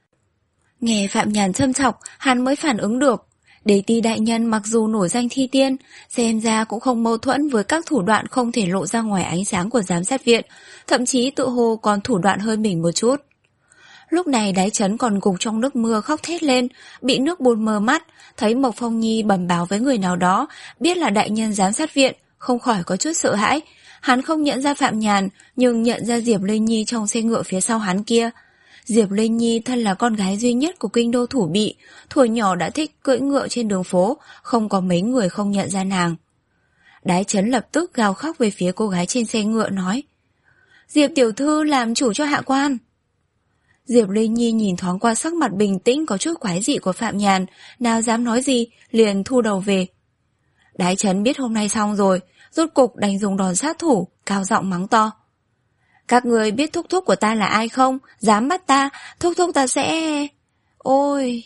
Nghe Phạm Nhàn châm chọc, hắn mới phản ứng được. Đề Ti đại nhân mặc dù nổi danh thi tiên, xem ra cũng không mâu thuẫn với các thủ đoạn không thể lộ ra ngoài ánh sáng của giám sát viện, thậm chí tự hồ còn thủ đoạn hơn mình một chút. Lúc này Đái Chấn còn gục trong nước mưa khóc thét lên, bị nước bùn mờ mắt, thấy Mộc Phong Nhi bẩm báo với người nào đó, biết là đại nhân giám sát viện, không khỏi có chút sợ hãi. Hắn không nhận ra Phạm Nhàn, nhưng nhận ra Diệp Lê Nhi trong xe ngựa phía sau hắn kia. Diệp Lê Nhi thân là con gái duy nhất của kinh đô Thủ Bị, thuở nhỏ đã thích cưỡi ngựa trên đường phố, không có mấy người không nhận ra nàng. Đái Chấn lập tức gào khóc về phía cô gái trên xe ngựa nói: Diệp tiểu thư làm chủ cho hạ quan. Diệp Lê Nhi nhìn thoáng qua sắc mặt bình tĩnh có chút quái dị của Phạm Nhàn, nào dám nói gì, liền thu đầu về. Đái Chấn biết hôm nay xong rồi, rốt cục đành dùng đòn sát thủ, cao giọng mắng to: Các người biết thúc thúc của ta là ai không? Dám bắt ta, thúc thúc ta sẽ... Ôi...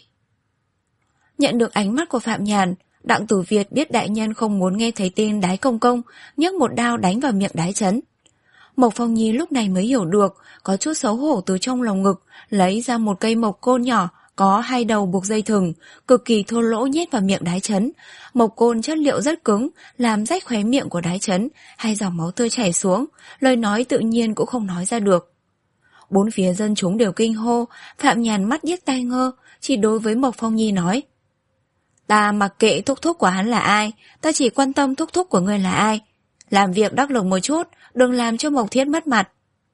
Nhận được ánh mắt của Phạm Nhàn, Đặng Tử Việt biết đại nhân không muốn nghe thấy tên Đái Công Công, nhấc một đao đánh vào miệng Đái Chấn. Mộc Phong Nhi lúc này mới hiểu được, có chút xấu hổ từ trong lồng ngực, lấy ra một cây mộc côn nhỏ, có hai đầu buộc dây thừng, cực kỳ thô lỗ nhét vào miệng Đái Chấn. Mộc côn chất liệu rất cứng, làm rách khóe miệng của Đái Chấn, hai dòng máu tươi chảy xuống, lời nói tự nhiên cũng không nói ra được. Bốn phía dân chúng đều kinh hô, Phạm Nhàn mắt điếc tai ngơ, chỉ đối với Mộc Phong Nhi nói: Ta mặc kệ thúc thúc của hắn là ai, ta chỉ quan tâm thúc thúc của ngươi là ai. Làm việc đắc lực một chút, đừng làm cho Mộc Thiết mất mặt.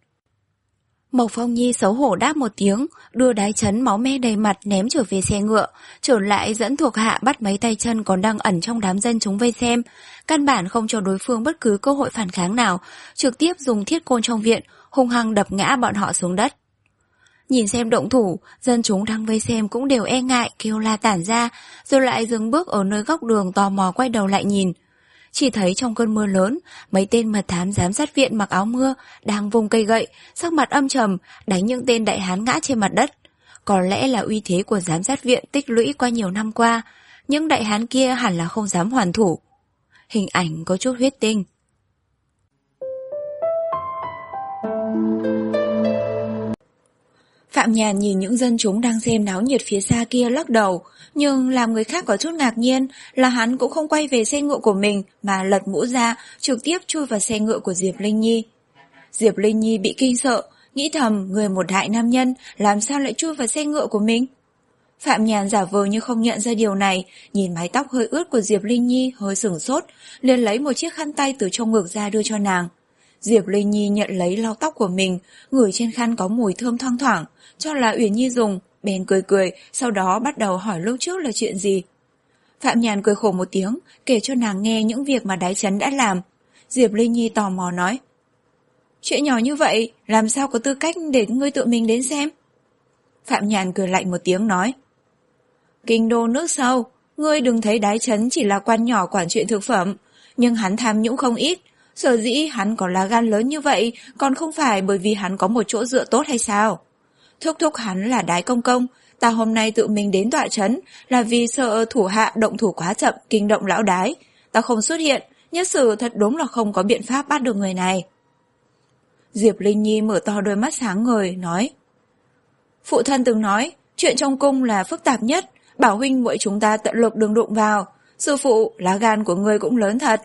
Mộc Phong Nhi xấu hổ đáp một tiếng, đưa Đái Chấn máu me đầy mặt ném trở về xe ngựa, trở lại dẫn thuộc hạ bắt mấy tay chân còn đang ẩn trong đám dân chúng vây xem, căn bản không cho đối phương bất cứ cơ hội phản kháng nào, trực tiếp dùng thiết côn trong viện, hung hăng đập ngã bọn họ xuống đất. Nhìn xem động thủ, dân chúng đang vây xem cũng đều e ngại kêu la tản ra, rồi lại dừng bước ở nơi góc đường tò mò quay đầu lại nhìn. Chỉ thấy trong cơn mưa lớn, mấy tên mật thám giám sát viện mặc áo mưa đang vùng cây gậy, sắc mặt âm trầm, đánh những tên đại hán ngã trên mặt đất. Có lẽ là uy thế của giám sát viện tích lũy qua nhiều năm qua, những đại hán kia hẳn là không dám hoàn thủ. Hình ảnh có chút huyết tinh. Phạm Nhàn nhìn những dân chúng đang xem náo nhiệt phía xa kia lắc đầu, nhưng làm người khác có chút ngạc nhiên là hắn cũng không quay về xe ngựa của mình mà lật mũ ra, trực tiếp chui vào xe ngựa của Diệp Linh Nhi. Diệp Linh Nhi bị kinh sợ, nghĩ thầm người một đại nam nhân làm sao lại chui vào xe ngựa của mình. Phạm Nhàn giả vờ như không nhận ra điều này, nhìn mái tóc hơi ướt của Diệp Linh Nhi hơi sửng sốt, liền lấy một chiếc khăn tay từ trong ngực ra đưa cho nàng. Diệp Linh Nhi nhận lấy lau tóc của mình, ngửi trên khăn có mùi thơm thoang thoảng, cho là Uyển Nhi dùng, bèn cười cười, sau đó bắt đầu hỏi lúc trước là chuyện gì. Phạm Nhàn cười khổ một tiếng, kể cho nàng nghe những việc mà Đái Chấn đã làm. Diệp Linh Nhi tò mò nói: Chuyện nhỏ như vậy, làm sao có tư cách để ngươi tự mình đến xem? Phạm Nhàn cười lạnh một tiếng nói: Kinh đô nước sâu, ngươi đừng thấy Đái Chấn chỉ là quan nhỏ quản chuyện thực phẩm, nhưng hắn tham nhũng không ít. Sở dĩ hắn có lá gan lớn như vậy, còn không phải bởi vì hắn có một chỗ dựa tốt hay sao? Thúc thúc hắn là Đái Công Công, ta hôm nay tự mình đến tọa trấn là vì sợ thủ hạ động thủ quá chậm, kinh động lão Đái. Ta không xuất hiện, nhất sự thật đúng là không có biện pháp bắt được người này. Diệp Linh Nhi mở to đôi mắt sáng ngời, nói: Phụ thân từng nói, chuyện trong cung là phức tạp nhất, bảo huynh muội chúng ta tận lực đừng đụng vào. Sư phụ, lá gan của ngươi cũng lớn thật.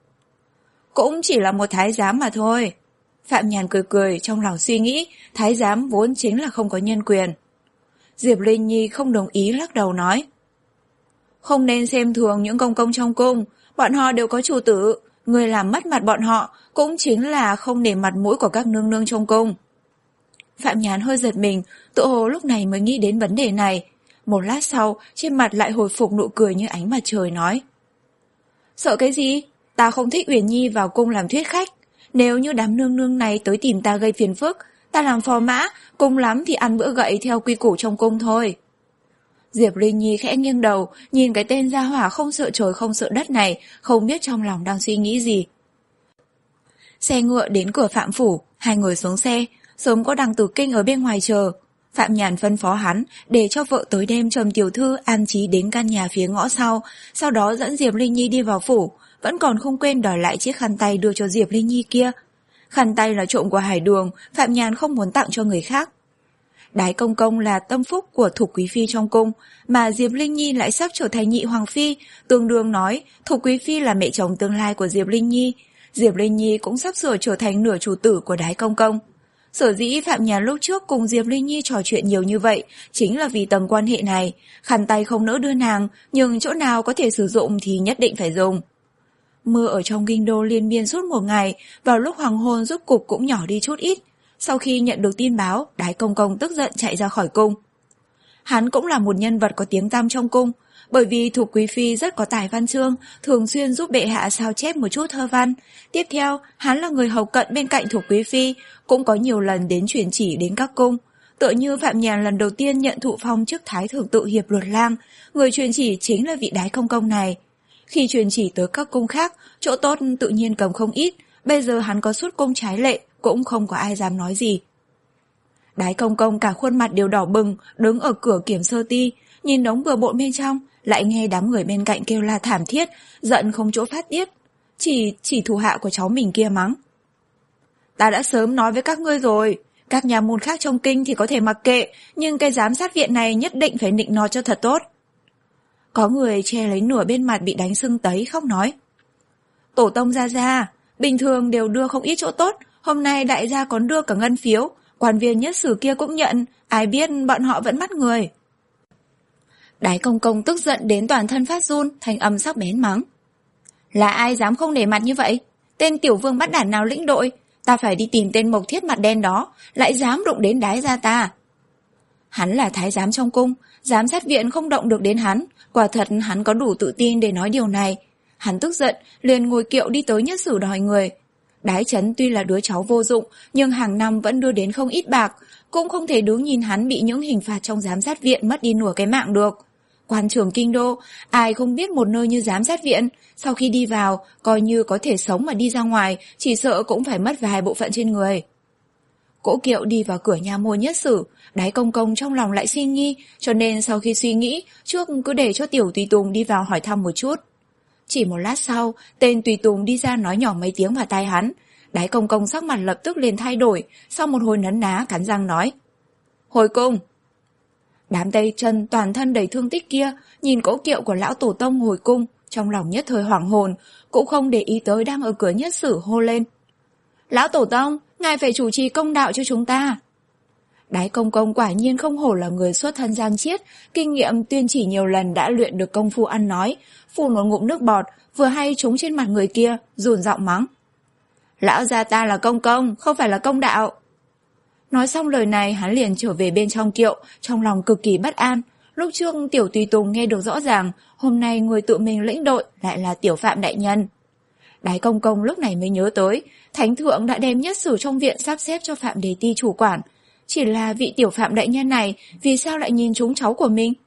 Cũng chỉ là một thái giám mà thôi. Phạm Nhàn cười cười, trong lòng suy nghĩ, thái giám vốn chính là không có nhân quyền. Diệp Linh Nhi không đồng ý lắc đầu nói: Không nên xem thường những công công trong cung, bọn họ đều có chủ tử, người làm mất mặt bọn họ cũng chính là không để mặt mũi của các nương nương trong cung. Phạm Nhàn hơi giật mình, tự hồ lúc này mới nghĩ đến vấn đề này. Một lát sau, trên mặt lại hồi phục nụ cười như ánh mặt trời nói: Sợ cái gì? Ta không thích Uyển Nhi vào cung làm thuyết khách. Nếu như đám nương nương này tới tìm ta gây phiền phức, ta làm phò mã, cùng lắm thì ăn bữa gậy theo quy củ trong cung thôi. Diệp Linh Nhi khẽ nghiêng đầu, nhìn cái tên gia hỏa không sợ trời không sợ đất này, không biết trong lòng đang suy nghĩ gì. Xe ngựa đến cửa Phạm phủ, hai người xuống xe, sớm có đằng Tử Kinh ở bên ngoài chờ. Phạm Nhàn phân phó hắn để cho vợ tới đêm Trầm tiểu thư an trí đến căn nhà phía ngõ sau, sau đó dẫn Diệp Linh Nhi đi vào phủ, vẫn còn không quên đòi lại chiếc khăn tay đưa cho Diệp Linh Nhi kia. Khăn tay là trộm của Hải Đường, Phạm Nhàn không muốn tặng cho người khác. Đái công công là tâm phúc của Thục quý phi trong cung, mà Diệp Linh Nhi lại sắp trở thành nhị hoàng phi, tương đương nói Thục quý phi là mẹ chồng tương lai của Diệp Linh Nhi. Diệp Linh Nhi cũng sắp sửa trở thành nửa chủ tử của Đái công công. Sở dĩ Phạm Nhàn lúc trước cùng Diệp Linh Nhi trò chuyện nhiều như vậy chính là vì tầng quan hệ này. Khăn tay không nỡ đưa nàng, nhưng chỗ nào có thể sử dụng thì nhất định phải dùng. Mưa ở trong kinh đô liên miên suốt một ngày, vào lúc hoàng hôn rốt cục cũng nhỏ đi chút ít. Sau khi nhận được tin báo, Đái công công tức giận chạy ra khỏi cung. Hắn cũng là một nhân vật có tiếng tăm trong cung, bởi vì Thục quý phi rất có tài văn chương, thường xuyên giúp bệ hạ sao chép một chút thơ văn. Tiếp theo, hắn là người hầu cận bên cạnh Thục quý phi, cũng có nhiều lần đến truyền chỉ đến các cung. Tựa như Phạm Nhàn lần đầu tiên nhận thụ phong chức thái thượng tự hiệp luật lang, người truyền chỉ chính là vị Đái công công này. Khi truyền chỉ tới các cung khác, chỗ tốt tự nhiên cầm không ít, bây giờ hắn có xuất cung trái lệ, cũng không có ai dám nói gì. Đái công công cả khuôn mặt đều đỏ bừng, đứng ở cửa kiểm sơ ti, nhìn đống bừa bộn bên trong, lại nghe đám người bên cạnh kêu la thảm thiết, giận không chỗ phát tiết. Chỉ, chỉ thủ hạ của cháu mình kia mắng. Ta đã sớm nói với các ngươi rồi, các nhà môn khác trong kinh thì có thể mặc kệ, nhưng cái giám sát viện này nhất định phải nịnh nọt cho thật tốt. Có người che lấy nửa bên mặt bị đánh sưng tấy khóc nói. Tổ tông gia gia, bình thường đều đưa không ít chỗ tốt, hôm nay đại gia còn đưa cả ngân phiếu, quan viên nhất sử kia cũng nhận, ai biết bọn họ vẫn bắt người. Đái công công tức giận đến toàn thân phát run, thanh âm sắc bén mắng. Là ai dám không để mặt như vậy? Tên tiểu vương bắt đản nào lĩnh đội? Ta phải đi tìm tên mộc thiết mặt đen đó, lại dám đụng đến đái gia ta. Hắn là thái giám trong cung, giám sát viện không động được đến hắn, quả thật hắn có đủ tự tin để nói điều này. Hắn tức giận, liền ngồi kiệu đi tới nhất sử đòi người. Đái Chấn tuy là đứa cháu vô dụng, nhưng hàng năm vẫn đưa đến không ít bạc, cũng không thể đứng nhìn hắn bị những hình phạt trong giám sát viện mất đi nửa cái mạng được. Quan trường kinh đô, ai không biết một nơi như giám sát viện, sau khi đi vào, coi như có thể sống mà đi ra ngoài, chỉ sợ cũng phải mất vài bộ phận trên người. Cỗ kiệu đi vào cửa nhà môn nhất sử, Đái công công trong lòng lại suy nghi, cho nên sau khi suy nghĩ, trước cứ để cho tiểu tùy tùng đi vào hỏi thăm một chút. Chỉ một lát sau, tên tùy tùng đi ra nói nhỏ mấy tiếng vào tai hắn. Đái công công sắc mặt lập tức liền thay đổi, sau một hồi nấn ná cắn răng nói. Hồi cung. Đám tay chân toàn thân đầy thương tích kia, nhìn cỗ kiệu của lão tổ tông hồi cung, trong lòng nhất thời hoảng hồn, cũng không để ý tới đang ở cửa nhất sử hô lên. Lão tổ tông, ngài phải chủ trì công đạo cho chúng ta. Đái công công quả nhiên không hổ là người xuất thân giang chiết, kinh nghiệm tuyên chỉ nhiều lần đã luyện được công phu ăn nói, phun một ngụm nước bọt, vừa hay trúng trên mặt người kia, rùn giọng mắng. Lão gia ta là công công, không phải là công đạo. Nói xong lời này hắn liền trở về bên trong kiệu, trong lòng cực kỳ bất an. Lúc trước tiểu tùy tùng nghe được rõ ràng, hôm nay người tự mình lĩnh đội lại là tiểu Phạm đại nhân. Đái công công lúc này mới nhớ tới, thánh thượng đã đem nhất sử trong viện sắp xếp cho Phạm Đề Ti chủ quản. Chỉ là vị tiểu Phạm đại nhân này, vì sao lại nhìn trúng cháu của mình?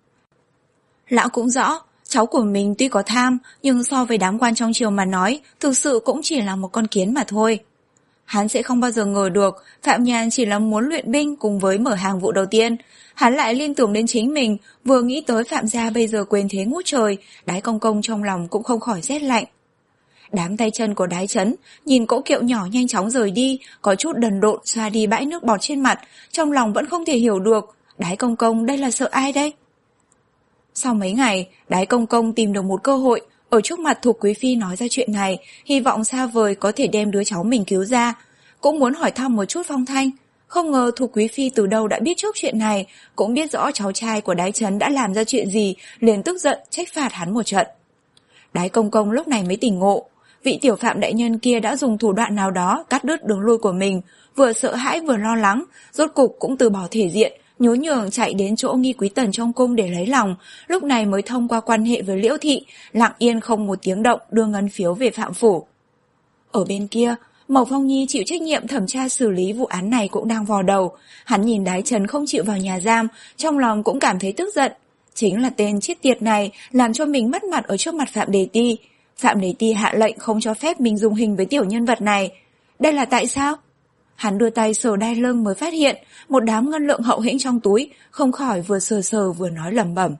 Lão cũng rõ, cháu của mình tuy có tham, nhưng so với đám quan trong triều mà nói, thực sự cũng chỉ là một con kiến mà thôi. Hắn sẽ không bao giờ ngờ được, Phạm Nhàn chỉ là muốn luyện binh cùng với mở hàng vụ đầu tiên. Hắn lại liên tưởng đến chính mình, vừa nghĩ tới Phạm gia bây giờ quyền thế ngút trời, Đái công công trong lòng cũng không khỏi rét lạnh. Đám tay chân của Đái Chấn, nhìn cỗ kiệu nhỏ nhanh chóng rời đi, có chút đần độn xoa đi bãi nước bọt trên mặt, trong lòng vẫn không thể hiểu được, Đái công công đây là sợ ai đây? Sau mấy ngày, Đái công công tìm được một cơ hội, ở trước mặt Thục quý phi nói ra chuyện này, hy vọng xa vời có thể đem đứa cháu mình cứu ra, cũng muốn hỏi thăm một chút phong thanh. Không ngờ Thục quý phi từ đâu đã biết trước chuyện này, cũng biết rõ cháu trai của Đái Chấn đã làm ra chuyện gì, liền tức giận trách phạt hắn một trận. Đái công công lúc này mới tỉnh ngộ, vị tiểu Phạm đại nhân kia đã dùng thủ đoạn nào đó cắt đứt đường lui của mình, vừa sợ hãi vừa lo lắng, rốt cục cũng từ bỏ thể diện, nhố nhường chạy đến chỗ Nghi Quý Tần trong cung để lấy lòng, lúc này mới thông qua quan hệ với Liễu thị, lặng yên không một tiếng động đưa ngân phiếu về Phạm phủ. Ở bên kia, Mộc Phong Nhi chịu trách nhiệm thẩm tra xử lý vụ án này cũng đang vò đầu. Hắn nhìn Đái Trấn không chịu vào nhà giam, trong lòng cũng cảm thấy tức giận. Chính là tên chết tiệt này làm cho mình mất mặt ở trước mặt Phạm Đề Ti. Phạm Đề Ti hạ lệnh không cho phép mình dùng hình với tiểu nhân vật này. Đây là tại sao? Hắn đưa tay sờ đai lưng mới phát hiện một đám ngân lượng hậu hĩnh trong túi, không khỏi vừa sờ sờ vừa nói lẩm bẩm.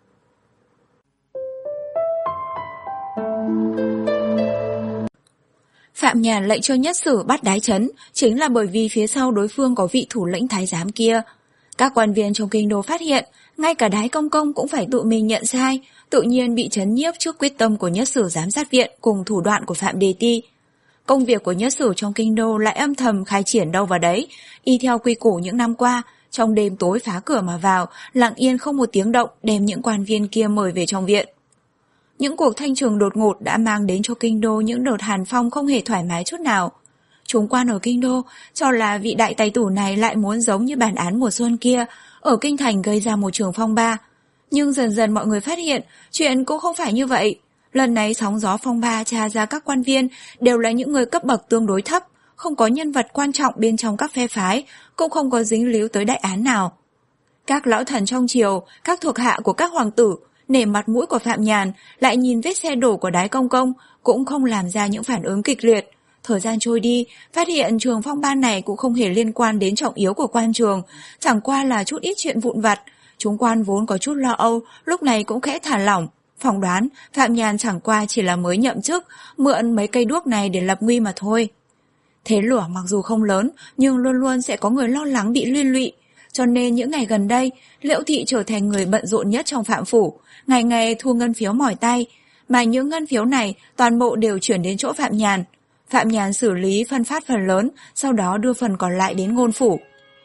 Phạm Nhàn lệnh cho Nhất Sử bắt Đái Trấn chính là bởi vì phía sau đối phương có vị thủ lĩnh thái giám kia. Các quan viên trong kinh đô phát hiện, ngay cả Đái Công Công cũng phải tự mình nhận sai, tự nhiên bị trấn nhiếp trước quyết tâm của Nhất Sử giám sát viện cùng thủ đoạn của Phạm Đề Ti. Công việc của Nhất Sử trong kinh đô lại âm thầm khai triển đâu vào đấy, y theo quy củ những năm qua, trong đêm tối phá cửa mà vào, lặng yên không một tiếng động đem những quan viên kia mời về trong viện. Những cuộc thanh trừng đột ngột đã mang đến cho kinh đô những đợt hàn phong không hề thoải mái chút nào. Chúng quan ở kinh đô cho là vị đại tài tử này lại muốn giống như bản án mùa xuân kia, ở kinh thành gây ra một trường phong ba. Nhưng dần dần mọi người phát hiện, chuyện cũng không phải như vậy. Lần này sóng gió phong ba tra ra các quan viên đều là những người cấp bậc tương đối thấp, không có nhân vật quan trọng bên trong các phe phái, cũng không có dính líu tới đại án nào. Các lão thần trong triều, các thuộc hạ của các hoàng tử, nể mặt mũi của Phạm Nhàn, lại nhìn vết xe đổ của Đái Công Công, cũng không làm ra những phản ứng kịch liệt. Thời gian trôi đi, phát hiện trường phong ban này cũng không hề liên quan đến trọng yếu của quan trường, chẳng qua là chút ít chuyện vụn vặt. Chúng quan vốn có chút lo âu, lúc này cũng khẽ thả lỏng. Phỏng đoán, Phạm Nhàn chẳng qua chỉ là mới nhậm chức, mượn mấy cây đuốc này để lập nguy mà thôi. Thế lửa mặc dù không lớn, nhưng luôn luôn sẽ có người lo lắng bị liên lụy. Cho nên những ngày gần đây, Liễu Thị trở thành người bận rộn nhất trong Phạm Phủ, ngày ngày thu ngân phiếu mỏi tay. Mà những ngân phiếu này toàn bộ đều chuyển đến chỗ Phạm Nhàn. Phạm Nhàn xử lý phân phát phần lớn, sau đó đưa phần còn lại đến Ngôn Phủ.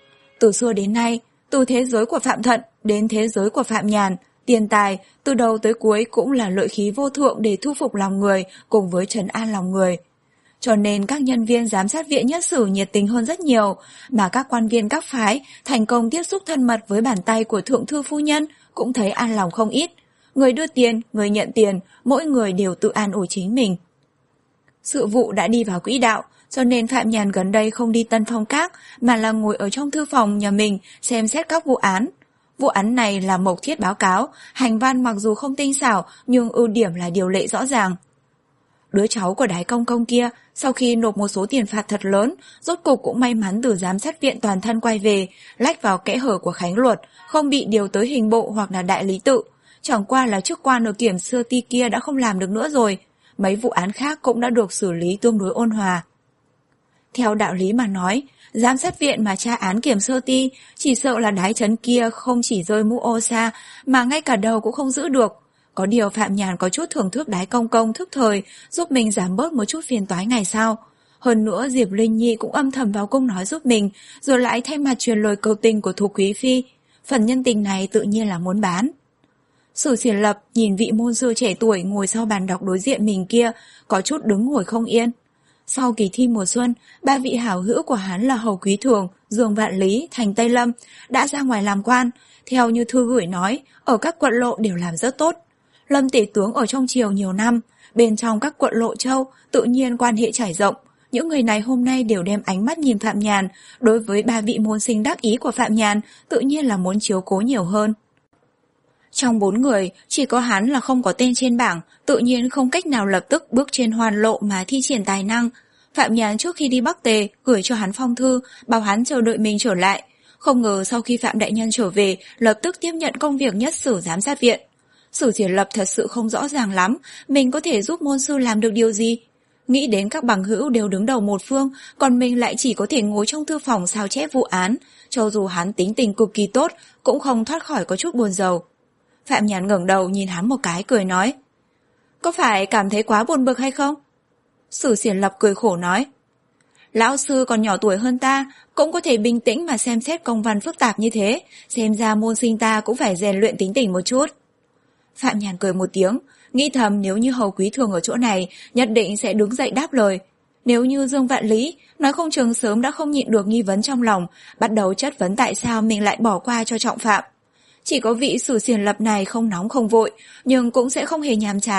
Từ xưa đến nay, từ thế giới của Phạm Thận đến thế giới của Phạm Nhàn, tiền tài từ đầu tới cuối cũng là lợi khí vô thượng để thu phục lòng người cùng với trấn an lòng người. Cho nên các nhân viên giám sát viện Nhất Sử nhiệt tình hơn rất nhiều, mà các quan viên các phái thành công tiếp xúc thân mật với bàn tay của thượng thư phu nhân cũng thấy an lòng không ít. Người đưa tiền, người nhận tiền, mỗi người đều tự an ủi chính mình. Sự vụ đã đi vào quỹ đạo, cho nên Phạm Nhàn gần đây không đi Tân Phong Các mà là ngồi ở trong thư phòng nhà mình xem xét các vụ án. Vụ án này là Mộc Thiết báo cáo, hành văn mặc dù không tinh xảo nhưng ưu điểm là điều lệ rõ ràng. Đứa cháu của Đái Công Công kia, sau khi nộp một số tiền phạt thật lớn, rốt cục cũng may mắn từ giám sát viện toàn thân quay về, lách vào kẽ hở của Khánh Luật, không bị điều tới hình bộ hoặc là đại lý tự. Chẳng qua là chức quan ở kiểm sơ ti kia đã không làm được nữa rồi, mấy vụ án khác cũng đã được xử lý tương đối ôn hòa. Theo đạo lý mà nói, giám sát viện mà tra án kiểm sơ ti, chỉ sợ là Đái Trấn kia không chỉ rơi mũ ô sa, mà ngay cả đầu cũng không giữ được. Có điều Phạm Nhàn có chút thưởng thức Đái Công Công thức thời, giúp mình giảm bớt một chút phiền toái ngày sau. Hơn nữa Diệp Linh Nhi cũng âm thầm vào cung nói giúp mình, rồi lại thay mặt truyền lời cầu tình của Thục Quý Phi. Phần nhân tình này tự nhiên là muốn bán. Sử Xiển Lập nhìn vị môn sư trẻ tuổi ngồi sau bàn đọc đối diện mình kia, có chút đứng ngồi không yên. Sau kỳ thi mùa xuân, ba vị hảo hữu của hắn là Hầu Quý Thường, Dương Vạn Lý, Thành Tây Lâm đã ra ngoài làm quan. Theo như thư gửi nói, ở các quận lộ đều làm rất tốt. Lâm tể tướng ở trong triều nhiều năm, bên trong các quận lộ châu tự nhiên quan hệ trải rộng. Những người này hôm nay đều đem ánh mắt nhìn Phạm Nhàn, đối với ba vị môn sinh đắc ý của Phạm Nhàn tự nhiên là muốn chiếu cố nhiều hơn. Trong bốn người, chỉ có hắn là không có tên trên bảng, tự nhiên không cách nào lập tức bước trên hoàn lộ mà thi triển tài năng. Phạm Nhàn trước khi đi Bắc Tề gửi cho hắn phong thư, bảo hắn chờ đợi mình trở lại. Không ngờ sau khi Phạm Đại Nhân trở về, lập tức tiếp nhận công việc Nhất Sử giám sát viện. Sử Xiển Lập thật sự không rõ ràng lắm, mình có thể giúp môn sư làm được điều gì. Nghĩ đến các bằng hữu đều đứng đầu một phương, còn mình lại chỉ có thể ngồi trong thư phòng sao chép vụ án. Cho dù hắn tính tình cực kỳ tốt, cũng không thoát khỏi có chút buồn rầu. Phạm Nhàn ngẩng đầu nhìn hắn một cái cười nói, có phải cảm thấy quá buồn bực hay không? Sử Xiển Lập cười khổ nói, lão sư còn nhỏ tuổi hơn ta, cũng có thể bình tĩnh mà xem xét công văn phức tạp như thế, xem ra môn sinh ta cũng phải rèn luyện tính tình một chút. Phạm Nhàn cười một tiếng, nghĩ thầm nếu như Hầu Quý Thường ở chỗ này, nhất định sẽ đứng dậy đáp lời. Nếu như Dương Vạn Lý, nói không chừng sớm đã không nhịn được nghi vấn trong lòng, bắt đầu chất vấn tại sao mình lại bỏ qua cho trọng phạm. Chỉ có vị Sử Xiển Lập này không nóng không vội, nhưng cũng sẽ không hề nhàm chán.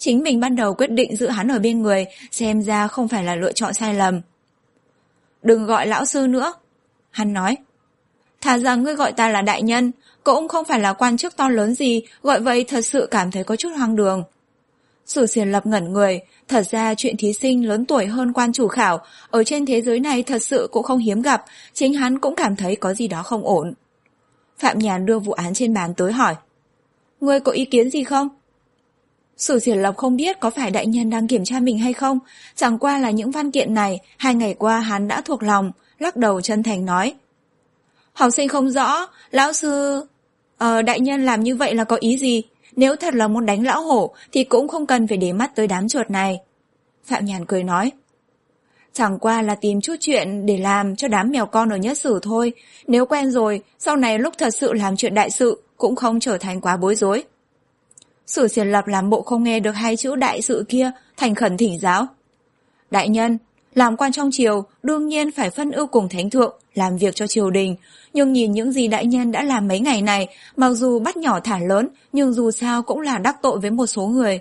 Chính mình ban đầu quyết định giữ hắn ở bên người, xem ra không phải là lựa chọn sai lầm. Đừng gọi lão sư nữa, hắn nói. Thà rằng ngươi gọi ta là đại nhân, cũng không phải là quan chức to lớn gì, gọi vậy thật sự cảm thấy có chút hoang đường. Sử Xiển Lập ngẩn người, thật ra chuyện thí sinh lớn tuổi hơn quan chủ khảo, ở trên thế giới này thật sự cũng không hiếm gặp, chính hắn cũng cảm thấy có gì đó không ổn. Phạm Nhàn đưa vụ án trên bàn tới hỏi. Ngươi có ý kiến gì không? Sử Xiển Lập không biết có phải đại nhân đang kiểm tra mình hay không, chẳng qua là những văn kiện này, hai ngày qua hắn đã thuộc lòng, lắc đầu chân thành nói. Học sinh không rõ, lão sư... Ờ, đại nhân làm như vậy là có ý gì? Nếu thật là muốn đánh lão hổ thì cũng không cần phải để mắt tới đám chuột này. Phạm Nhàn cười nói. Chẳng qua là tìm chút chuyện để làm cho đám mèo con ở Nhất Sử thôi. Nếu quen rồi, sau này lúc thật sự làm chuyện đại sự cũng không trở thành quá bối rối. Sử Xiển Lập làm bộ không nghe được hai chữ đại sự kia, thành khẩn thỉnh giáo. Đại nhân, làm quan trong triều đương nhiên phải phân ưu cùng thánh thượng, làm việc cho triều đình. Nhưng nhìn những gì đại nhân đã làm mấy ngày này, mặc dù bắt nhỏ thả lớn, nhưng dù sao cũng là đắc tội với một số người.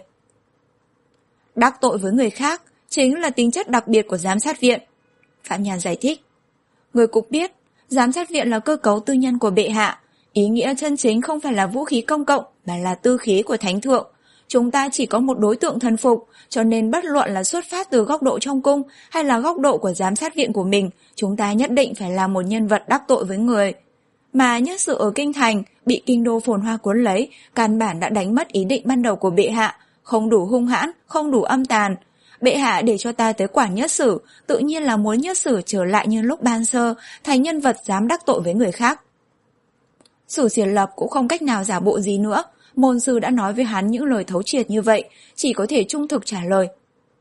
Đắc tội với người khác chính là tính chất đặc biệt của giám sát viện. Phạm Nhàn giải thích. Người cũng biết, giám sát viện là cơ cấu tư nhân của bệ hạ. Ý nghĩa chân chính không phải là vũ khí công cộng, mà là tư khí của thánh thượng. Chúng ta chỉ có một đối tượng thần phục, cho nên bất luận là xuất phát từ góc độ trong cung hay là góc độ của giám sát viện của mình, chúng ta nhất định phải là một nhân vật đắc tội với người. Mà Nhất Sử ở kinh thành bị kinh đô phồn hoa cuốn lấy, căn bản đã đánh mất ý định ban đầu của bệ hạ, không đủ hung hãn, không đủ âm tàn. Bệ hạ để cho ta tới quản Nhất Sử, tự nhiên là muốn Nhất Sử trở lại như lúc ban sơ, thành nhân vật dám đắc tội với người khác. Sử Xiển Lập cũng không cách nào giả bộ gì nữa, môn sư đã nói với hắn những lời thấu triệt như vậy, chỉ có thể trung thực trả lời.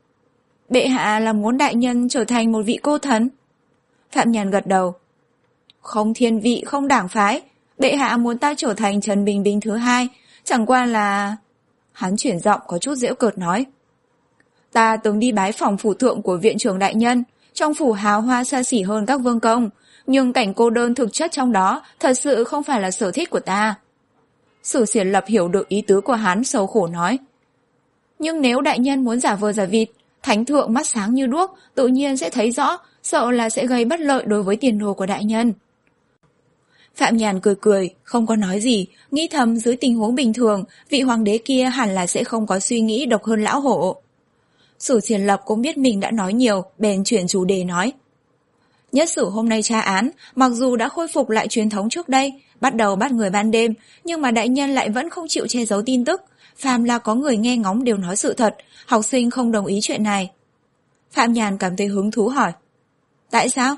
Bệ hạ là muốn đại nhân trở thành một vị cô thần? Phạm Nhàn gật đầu. Không thiên vị, không đảng phái, bệ hạ muốn ta trở thành Trần Bình Bình thứ hai, chẳng qua là... Hắn chuyển giọng có chút giễu cợt nói. Ta từng đi bái phòng phủ thượng của viện trưởng đại nhân, trong phủ hào hoa xa xỉ hơn các vương công, nhưng cảnh cô đơn thực chất trong đó thật sự không phải là sở thích của ta. Sử Xiển Lập hiểu được ý tứ của hắn, sầu khổ nói. Nhưng nếu đại nhân muốn giả vờ giả vịt, thánh thượng mắt sáng như đuốc, tự nhiên sẽ thấy rõ, sợ là sẽ gây bất lợi đối với tiền đồ của đại nhân. Phạm Nhàn cười cười, không có nói gì, nghĩ thầm dưới tình huống bình thường, vị hoàng đế kia hẳn là sẽ không có suy nghĩ độc hơn lão hổ. Sử Xiển Lập cũng biết mình đã nói nhiều, bèn chuyển chủ đề nói. Nhất Sử hôm nay tra án, mặc dù đã khôi phục lại truyền thống trước đây, bắt đầu bắt người ban đêm, nhưng mà đại nhân lại vẫn không chịu che giấu tin tức. Phàm là có người nghe ngóng đều nói sự thật, học sinh không đồng ý chuyện này. Phạm Nhàn cảm thấy hứng thú hỏi. Tại sao?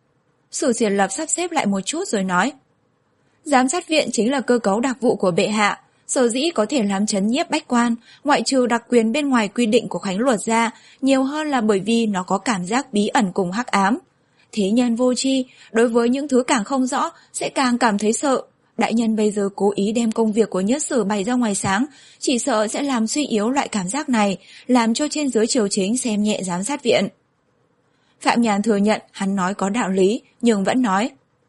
Sử Xiển Lập sắp xếp lại một chút rồi nói. Giám sát viện chính là cơ cấu đặc vụ của bệ hạ, sở dĩ có thể làm trấn nhiếp bách quan, ngoại trừ đặc quyền bên ngoài quy định của Khánh Luật ra, nhiều hơn là bởi vì nó có cảm giác bí ẩn cùng hắc ám. Thế nhân vô tri, đối với những thứ càng không rõ sẽ càng cảm thấy sợ. Đại nhân bây giờ cố ý đem công việc của Nhất Sử bày ra ngoài sáng, chỉ sợ sẽ làm suy yếu loại cảm giác này, làm cho trên dưới triều chính xem nhẹ giám sát viện. Phạm Nhàn thừa nhận hắn nói có đạo lý, nhưng vẫn nói.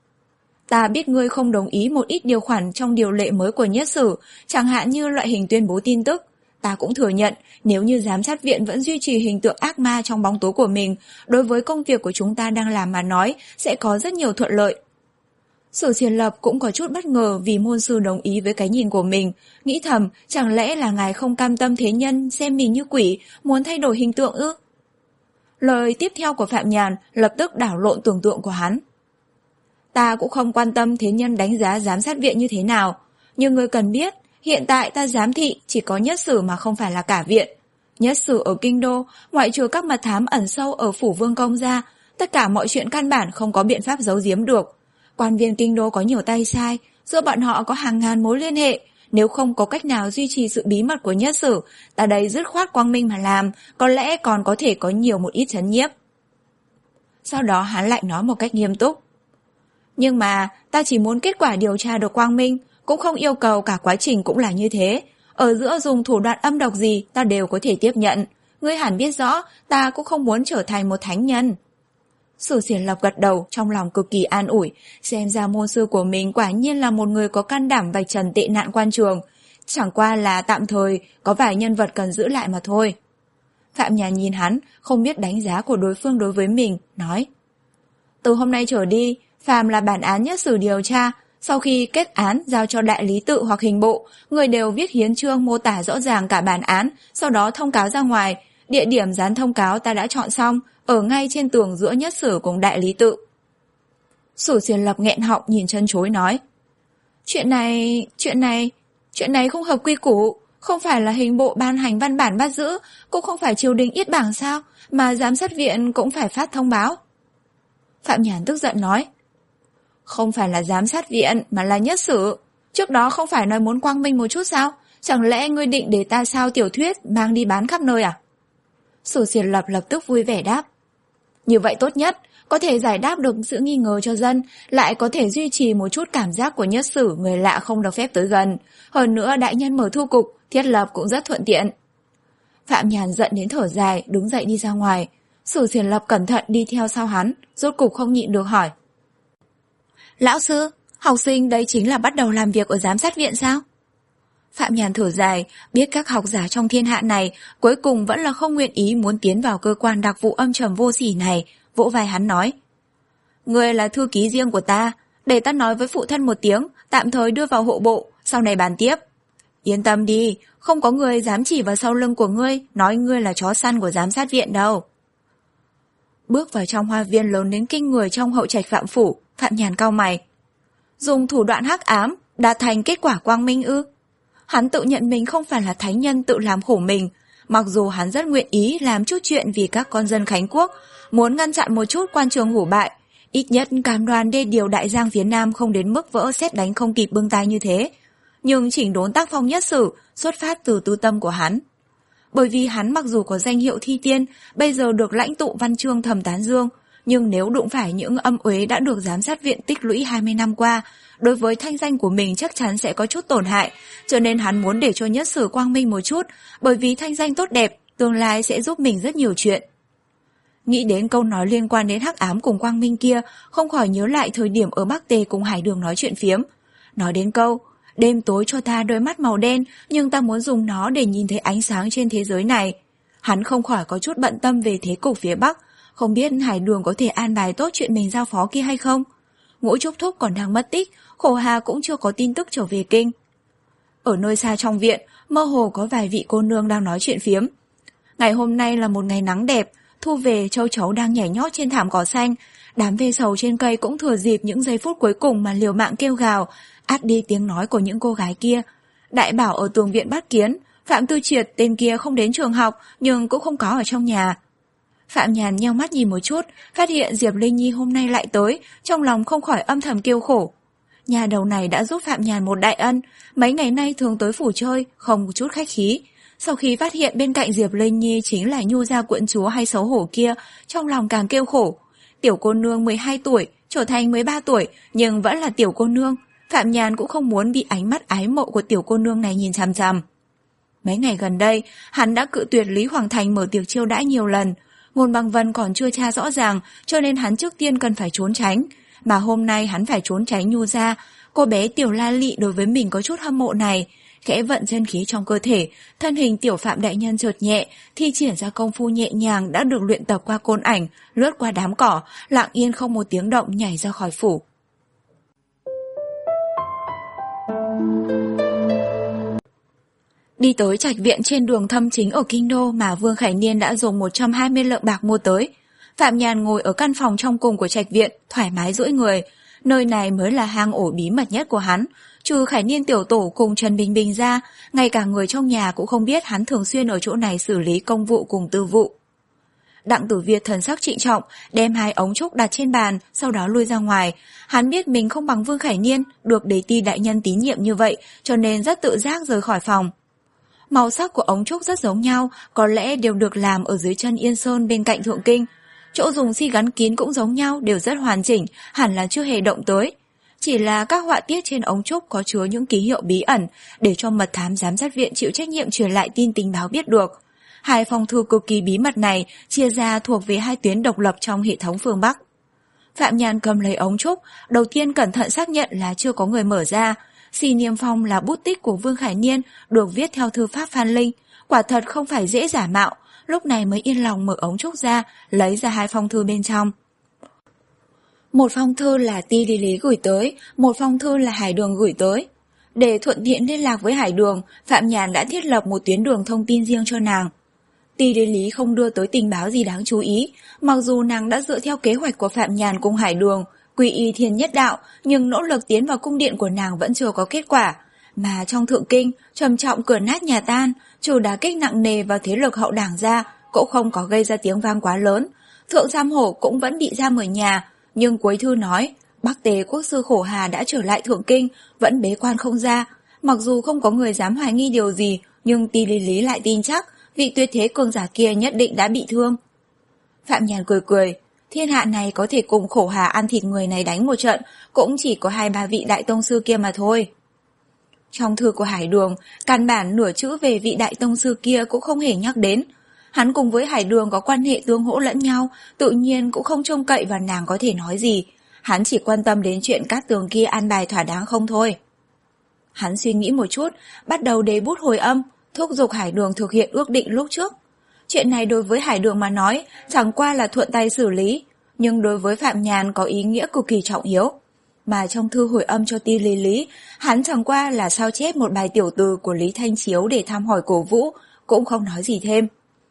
Ta biết ngươi không đồng ý một ít điều khoản trong điều lệ mới của Nhất Sử, chẳng hạn như loại hình tuyên bố tin tức. Ta cũng thừa nhận, nếu như giám sát viện vẫn duy trì hình tượng ác ma trong bóng tối của mình, đối với công việc của chúng ta đang làm mà nói, sẽ có rất nhiều thuận lợi. Sử Xiển Lập cũng có chút bất ngờ vì môn sư đồng ý với cái nhìn của mình, nghĩ thầm chẳng lẽ là ngài không cam tâm thế nhân xem mình như quỷ, muốn thay đổi hình tượng ư? Lời tiếp theo của Phạm Nhàn lập tức đảo lộn tưởng tượng của hắn. Ta cũng không quan tâm thế nhân đánh giá giám sát viện như thế nào, nhưng ngươi cần biết, hiện tại ta giám thị chỉ có Nhất Sử mà không phải là cả viện. Nhất Sử ở kinh đô, ngoại trừ các mật thám ẩn sâu ở phủ vương công ra, tất cả mọi chuyện căn bản không có biện pháp giấu giếm được. Quan viên kinh đô có nhiều tay sai, giữa bọn họ có hàng ngàn mối liên hệ, nếu không có cách nào duy trì sự bí mật của Nhất Sử, ta đây dứt khoát quang minh mà làm, có lẽ còn có thể có nhiều một ít trấn nhiếp. Sau đó hắn lại nói một cách nghiêm túc. Nhưng mà ta chỉ muốn kết quả điều tra được quang minh, cũng không yêu cầu cả quá trình cũng là như thế. Ở giữa dùng thủ đoạn âm độc gì ta đều có thể tiếp nhận. Ngươi hẳn biết rõ ta cũng không muốn trở thành một thánh nhân. Sử Xiển Lập gật đầu, trong lòng cực kỳ an ủi, xem ra môn sư của mình quả nhiên là một người có can đảm vạch trần tệ nạn quan trường. Chẳng qua là tạm thời có vài nhân vật cần giữ lại mà thôi. Phạm Nhàn nhìn hắn, không biết đánh giá của đối phương đối với mình, nói: Từ hôm nay trở đi, phàm là bản án nhất xử điều tra, sau khi kết án giao cho đại lý tự hoặc hình bộ, người đều viết hiến chương mô tả rõ ràng cả bản án, sau đó thông cáo ra ngoài. Địa điểm dán thông cáo ta đã chọn xong, ở ngay trên tường giữa nhất sử cùng đại lý tự. Sử Xiển Lập nghẹn họng nhìn chân chối nói: Chuyện này, chuyện này, chuyện này không hợp quy củ, không phải là hình bộ ban hành văn bản bắt giữ, cũng không phải triều đình yết bảng sao, mà giám sát viện cũng phải phát thông báo. Phạm Nhàn tức giận nói: Không phải là giám sát viện mà là nhất sử. Trước đó không phải nói muốn quang minh một chút sao? Chẳng lẽ ngươi định để ta sao tiểu thuyết mang đi bán khắp nơi à? Sử Xiển Lập lập tức vui vẻ đáp: Như vậy tốt nhất, có thể giải đáp được sự nghi ngờ cho dân, lại có thể duy trì một chút cảm giác của nhất sử người lạ không được phép tới gần. Hơn nữa đại nhân mở thu cục, thiết lập cũng rất thuận tiện. Phạm Nhàn giận đến thở dài, đứng dậy đi ra ngoài. Sử Xiển Lập cẩn thận đi theo sau hắn, rốt cục không nhịn được hỏi: Lão sư, học sinh đấy chính là bắt đầu làm việc ở giám sát viện sao? Phạm Nhàn thở dài, biết các học giả trong thiên hạ này cuối cùng vẫn là không nguyện ý muốn tiến vào cơ quan đặc vụ âm trầm vô sỉ này, vỗ vai hắn nói: Ngươi là thư ký riêng của ta, để ta nói với phụ thân một tiếng, tạm thời đưa vào hộ bộ, sau này bàn tiếp. Yên tâm đi, không có người dám chỉ vào sau lưng của ngươi, nói ngươi là chó săn của giám sát viện đâu. Bước vào trong hoa viên lớn đến kinh người trong hậu trạch Phạm phủ, Phạm Nhàn cau mày. Dùng thủ đoạn hắc ám, đạt thành kết quả quang minh ư? Hắn tự nhận mình không phải là thánh nhân tự làm khổ mình, mặc dù hắn rất nguyện ý làm chút chuyện vì các con dân Khánh Quốc, muốn ngăn chặn một chút quan trường hủ bại, ít nhất cam đoan đê điều đại giang phía Nam không đến mức vỡ sét đánh không kịp bưng tay như thế. Nhưng chỉnh đốn tác phong nhất sử xuất phát từ tư tâm của hắn. Bởi vì hắn mặc dù có danh hiệu thi tiên, bây giờ được lãnh tụ văn chương thầm tán dương, nhưng nếu đụng phải những âm uế đã được giám sát viện tích lũy hai mươi năm qua, đối với thanh danh của mình chắc chắn sẽ có chút tổn hại, cho nên hắn muốn để cho nhất sử quang minh một chút, bởi vì thanh danh tốt đẹp, tương lai sẽ giúp mình rất nhiều chuyện. Nghĩ đến câu nói liên quan đến hắc ám cùng quang minh kia, không khỏi nhớ lại thời điểm ở Bắc Tề cùng Hải Đường nói chuyện phiếm. Nói đến câu, đêm tối cho ta đôi mắt màu đen, nhưng ta muốn dùng nó để nhìn thấy ánh sáng trên thế giới này. Hắn không khỏi có chút bận tâm về thế cục phía Bắc, không biết Hải Đường có thể an bài tốt chuyện mình giao phó kia hay không. Ngũ Trúc Thúc còn đang mất tích, Khổ Hà cũng chưa có tin tức trở về kinh. Ở nơi xa trong viện, mơ hồ có vài vị cô nương đang nói chuyện phiếm. Ngày hôm nay là một ngày nắng đẹp, thu về châu chấu đang nhảy nhót trên thảm cỏ xanh, đám ve sầu trên cây cũng thừa dịp những giây phút cuối cùng mà liều mạng kêu gào, át đi tiếng nói của những cô gái kia. Đại bảo ở tường viện bắt kiến, Phạm Tư Triệt tên kia không đến trường học nhưng cũng không có ở trong nhà. Phạm Nhàn nheo mắt nhìn một chút, phát hiện Diệp Linh Nhi hôm nay lại tới, trong lòng không khỏi âm thầm kêu khổ. Nhà đầu này đã giúp Phạm Nhàn một đại ân, mấy ngày nay thường tới phủ chơi, không một chút khách khí. Sau khi phát hiện bên cạnh Diệp Linh Nhi chính là Nhu gia quận chúa hay xấu hổ kia, trong lòng càng kêu khổ. Tiểu cô nương mười hai tuổi, trở thành mười ba tuổi, nhưng vẫn là tiểu cô nương. Phạm Nhàn cũng không muốn bị ánh mắt ái mộ của tiểu cô nương này nhìn chằm chằm. Mấy ngày gần đây, hắn đã cự tuyệt Lý Hoàng Thành mở tiệc chiêu đãi nhiều lần. Ngôn Bằng Vân còn chưa tra rõ ràng, cho nên hắn trước tiên cần phải trốn tránh. Mà hôm nay hắn phải trốn tránh Nhu gia. Cô bé Tiểu La Lị đối với mình có chút hâm mộ này. Khẽ vận chân khí trong cơ thể, thân hình Tiểu Phạm đại nhân chợt nhẹ, thi triển ra công phu nhẹ nhàng đã được luyện tập qua côn ảnh, lướt qua đám cỏ, lặng yên không một tiếng động nhảy ra khỏi phủ. Đi tới trạch viện trên đường Thâm Chính ở Kinh Đô mà Vương Khải Niên đã dùng một trăm hai mươi lượng bạc mua tới. Phạm Nhàn ngồi ở căn phòng trong cùng của trạch viện, thoải mái duỗi người. Nơi này mới là hang ổ bí mật nhất của hắn. Trừ Khải Niên tiểu tổ cùng Trần Bình Bình ra, ngay cả người trong nhà cũng không biết hắn thường xuyên ở chỗ này xử lý công vụ cùng tư vụ. Đặng Tử Việt thần sắc trịnh trọng, đem hai ống trúc đặt trên bàn, sau đó lui ra ngoài. Hắn biết mình không bằng Vương Khải Niên, được Đế Ti đại nhân tín nhiệm như vậy, cho nên rất tự giác rời khỏi phòng. Màu sắc của ống trúc rất giống nhau, có lẽ đều được làm ở dưới chân Yên Sơn bên cạnh Thượng Kinh. Chỗ dùng xi gắn kín cũng giống nhau, đều rất hoàn chỉnh, hẳn là chưa hề động tới. Chỉ là các họa tiết trên ống trúc có chứa những ký hiệu bí ẩn, để cho mật thám giám sát viện chịu trách nhiệm truyền lại tin tình báo biết được. Hai phòng thư cực kỳ bí mật này chia ra thuộc về hai tuyến độc lập trong hệ thống phương Bắc. Phạm Nhàn cầm lấy ống trúc, đầu tiên cẩn thận xác nhận là chưa có người mở ra, Si Niêm Phong là bút tích của Vương Khải Niên, được viết theo thư pháp Phan Linh, quả thật không phải dễ giả mạo, lúc này mới yên lòng mở ống trúc ra, lấy ra hai phong thư bên trong. Một phong thư là Ti Lý Lý gửi tới, một phong thư là Hải Đường gửi tới. Để thuận tiện liên lạc với Hải Đường, Phạm Nhàn đã thiết lập một tuyến đường thông tin riêng cho nàng. Ti Lý Lý không đưa tới tình báo gì đáng chú ý, mặc dù nàng đã dựa theo kế hoạch của Phạm Nhàn cùng Hải Đường, quy y thiên nhất đạo, nhưng nỗ lực tiến vào cung điện của nàng vẫn chưa có kết quả. Mà trong thượng kinh, trầm trọng cửa nát nhà tan, trừ đả kích nặng nề vào thế lực hậu đảng ra, cũng không có gây ra tiếng vang quá lớn. Thượng Giam Hổ cũng vẫn bị giam ở nhà, nhưng cuối thư nói, Bắc Tề quốc sư Khổ Hà đã trở lại thượng kinh, vẫn bế quan không ra. Mặc dù không có người dám hoài nghi điều gì, nhưng Ti Lý Lý lại tin chắc, vị tuyệt thế cường giả kia nhất định đã bị thương. Phạm Nhàn cười cười, thiên hạ này có thể cùng Khổ Hà ăn thịt người này đánh một trận, cũng chỉ có hai ba vị đại tông sư kia mà thôi. Trong thư của Hải Đường, căn bản nửa chữ về vị đại tông sư kia cũng không hề nhắc đến. Hắn cùng với Hải Đường có quan hệ tương hỗ lẫn nhau, tự nhiên cũng không trông cậy vào nàng có thể nói gì. Hắn chỉ quan tâm đến chuyện Cát Tường kia an bài thỏa đáng không thôi. Hắn suy nghĩ một chút, bắt đầu đề bút hồi âm, thúc giục Hải Đường thực hiện ước định lúc trước. Chuyện này đối với Hải Đường mà nói, chẳng qua là thuận tay xử lý, nhưng đối với Phạm Nhàn có ý nghĩa cực kỳ trọng yếu. Mà trong thư hồi âm cho Ti Lý Lý, hắn chẳng qua là sao chép một bài tiểu từ của Lý Thanh Chiếu để thăm hỏi cổ vũ, cũng không nói gì thêm.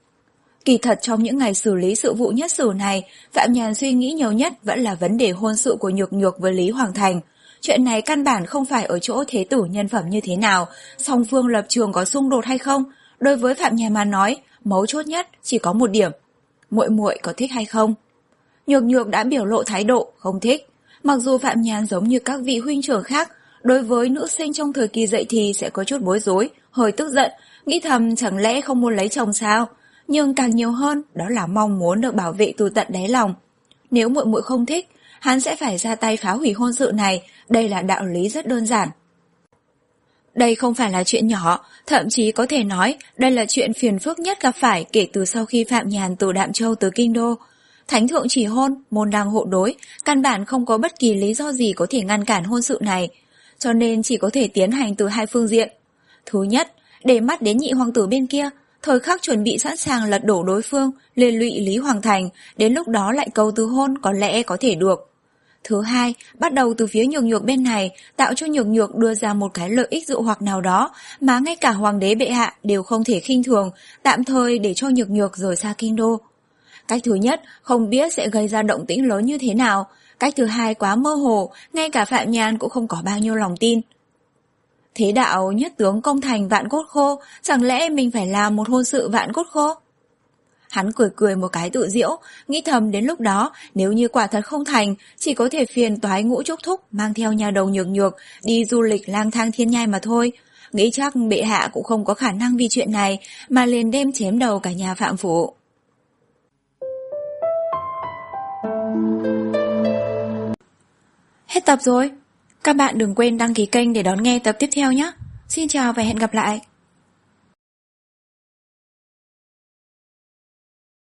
Kỳ thật trong những ngày xử lý sự vụ nhất sử này, Phạm Nhàn suy nghĩ nhiều nhất vẫn là vấn đề hôn sự của Nhược Nhược với Lý Hoàng Thành. Chuyện này căn bản không phải ở chỗ thế tử nhân phẩm như thế nào, song phương lập trường có xung đột hay không. Đối với Phạm Nhàn mà nói, mấu chốt nhất chỉ có một điểm, muội muội có thích hay không. Nhược Nhược đã biểu lộ thái độ không thích. Mặc dù Phạm Nhàn giống như các vị huynh trưởng khác, đối với nữ sinh trong thời kỳ dậy thì sẽ có chút bối rối, hơi tức giận, nghĩ thầm chẳng lẽ không muốn lấy chồng sao. Nhưng càng nhiều hơn đó là mong muốn được bảo vệ từ tận đáy lòng. Nếu muội muội không thích, hắn sẽ phải ra tay phá hủy hôn sự này, đây là đạo lý rất đơn giản. Đây không phải là chuyện nhỏ, thậm chí có thể nói đây là chuyện phiền phức nhất gặp phải kể từ sau khi Phạm Nhàn từ Đạm Châu tới Kinh Đô. Thánh thượng chỉ hôn, môn đăng hộ đối, căn bản không có bất kỳ lý do gì có thể ngăn cản hôn sự này, cho nên chỉ có thể tiến hành từ hai phương diện. Thứ nhất, để mắt đến nhị hoàng tử bên kia, thời khắc chuẩn bị sẵn sàng lật đổ đối phương, liên lụy Lý Hoàng Thành, đến lúc đó lại cầu từ hôn có lẽ có thể được. Thứ hai, bắt đầu từ phía Nhược Nhược bên này, tạo cho Nhược Nhược đưa ra một cái lợi ích dụ hoặc nào đó mà ngay cả hoàng đế bệ hạ đều không thể khinh thường, tạm thời để cho Nhược Nhược rời xa Kinh Đô. Cách thứ nhất không biết sẽ gây ra động tĩnh lớn như thế nào, cách thứ hai quá mơ hồ, ngay cả Phạm Nhàn cũng không có bao nhiêu lòng tin. Thế đạo nhất tướng công thành vạn cốt khô, chẳng lẽ mình phải làm một hôn sự vạn cốt khô? Hắn cười cười một cái tự diễu, nghĩ thầm đến lúc đó nếu như quả thật không thành, chỉ có thể phiền toái Ngũ Trúc Thúc mang theo nhà đầu Nhược Nhược đi du lịch lang thang thiên nhai mà thôi. Nghĩ chắc bệ hạ cũng không có khả năng vì chuyện này mà liền đem chém đầu cả nhà Phạm phủ. Hết tập rồi. Các bạn đừng quên đăng ký kênh để đón nghe tập tiếp theo nhé. Xin chào và hẹn gặp lại.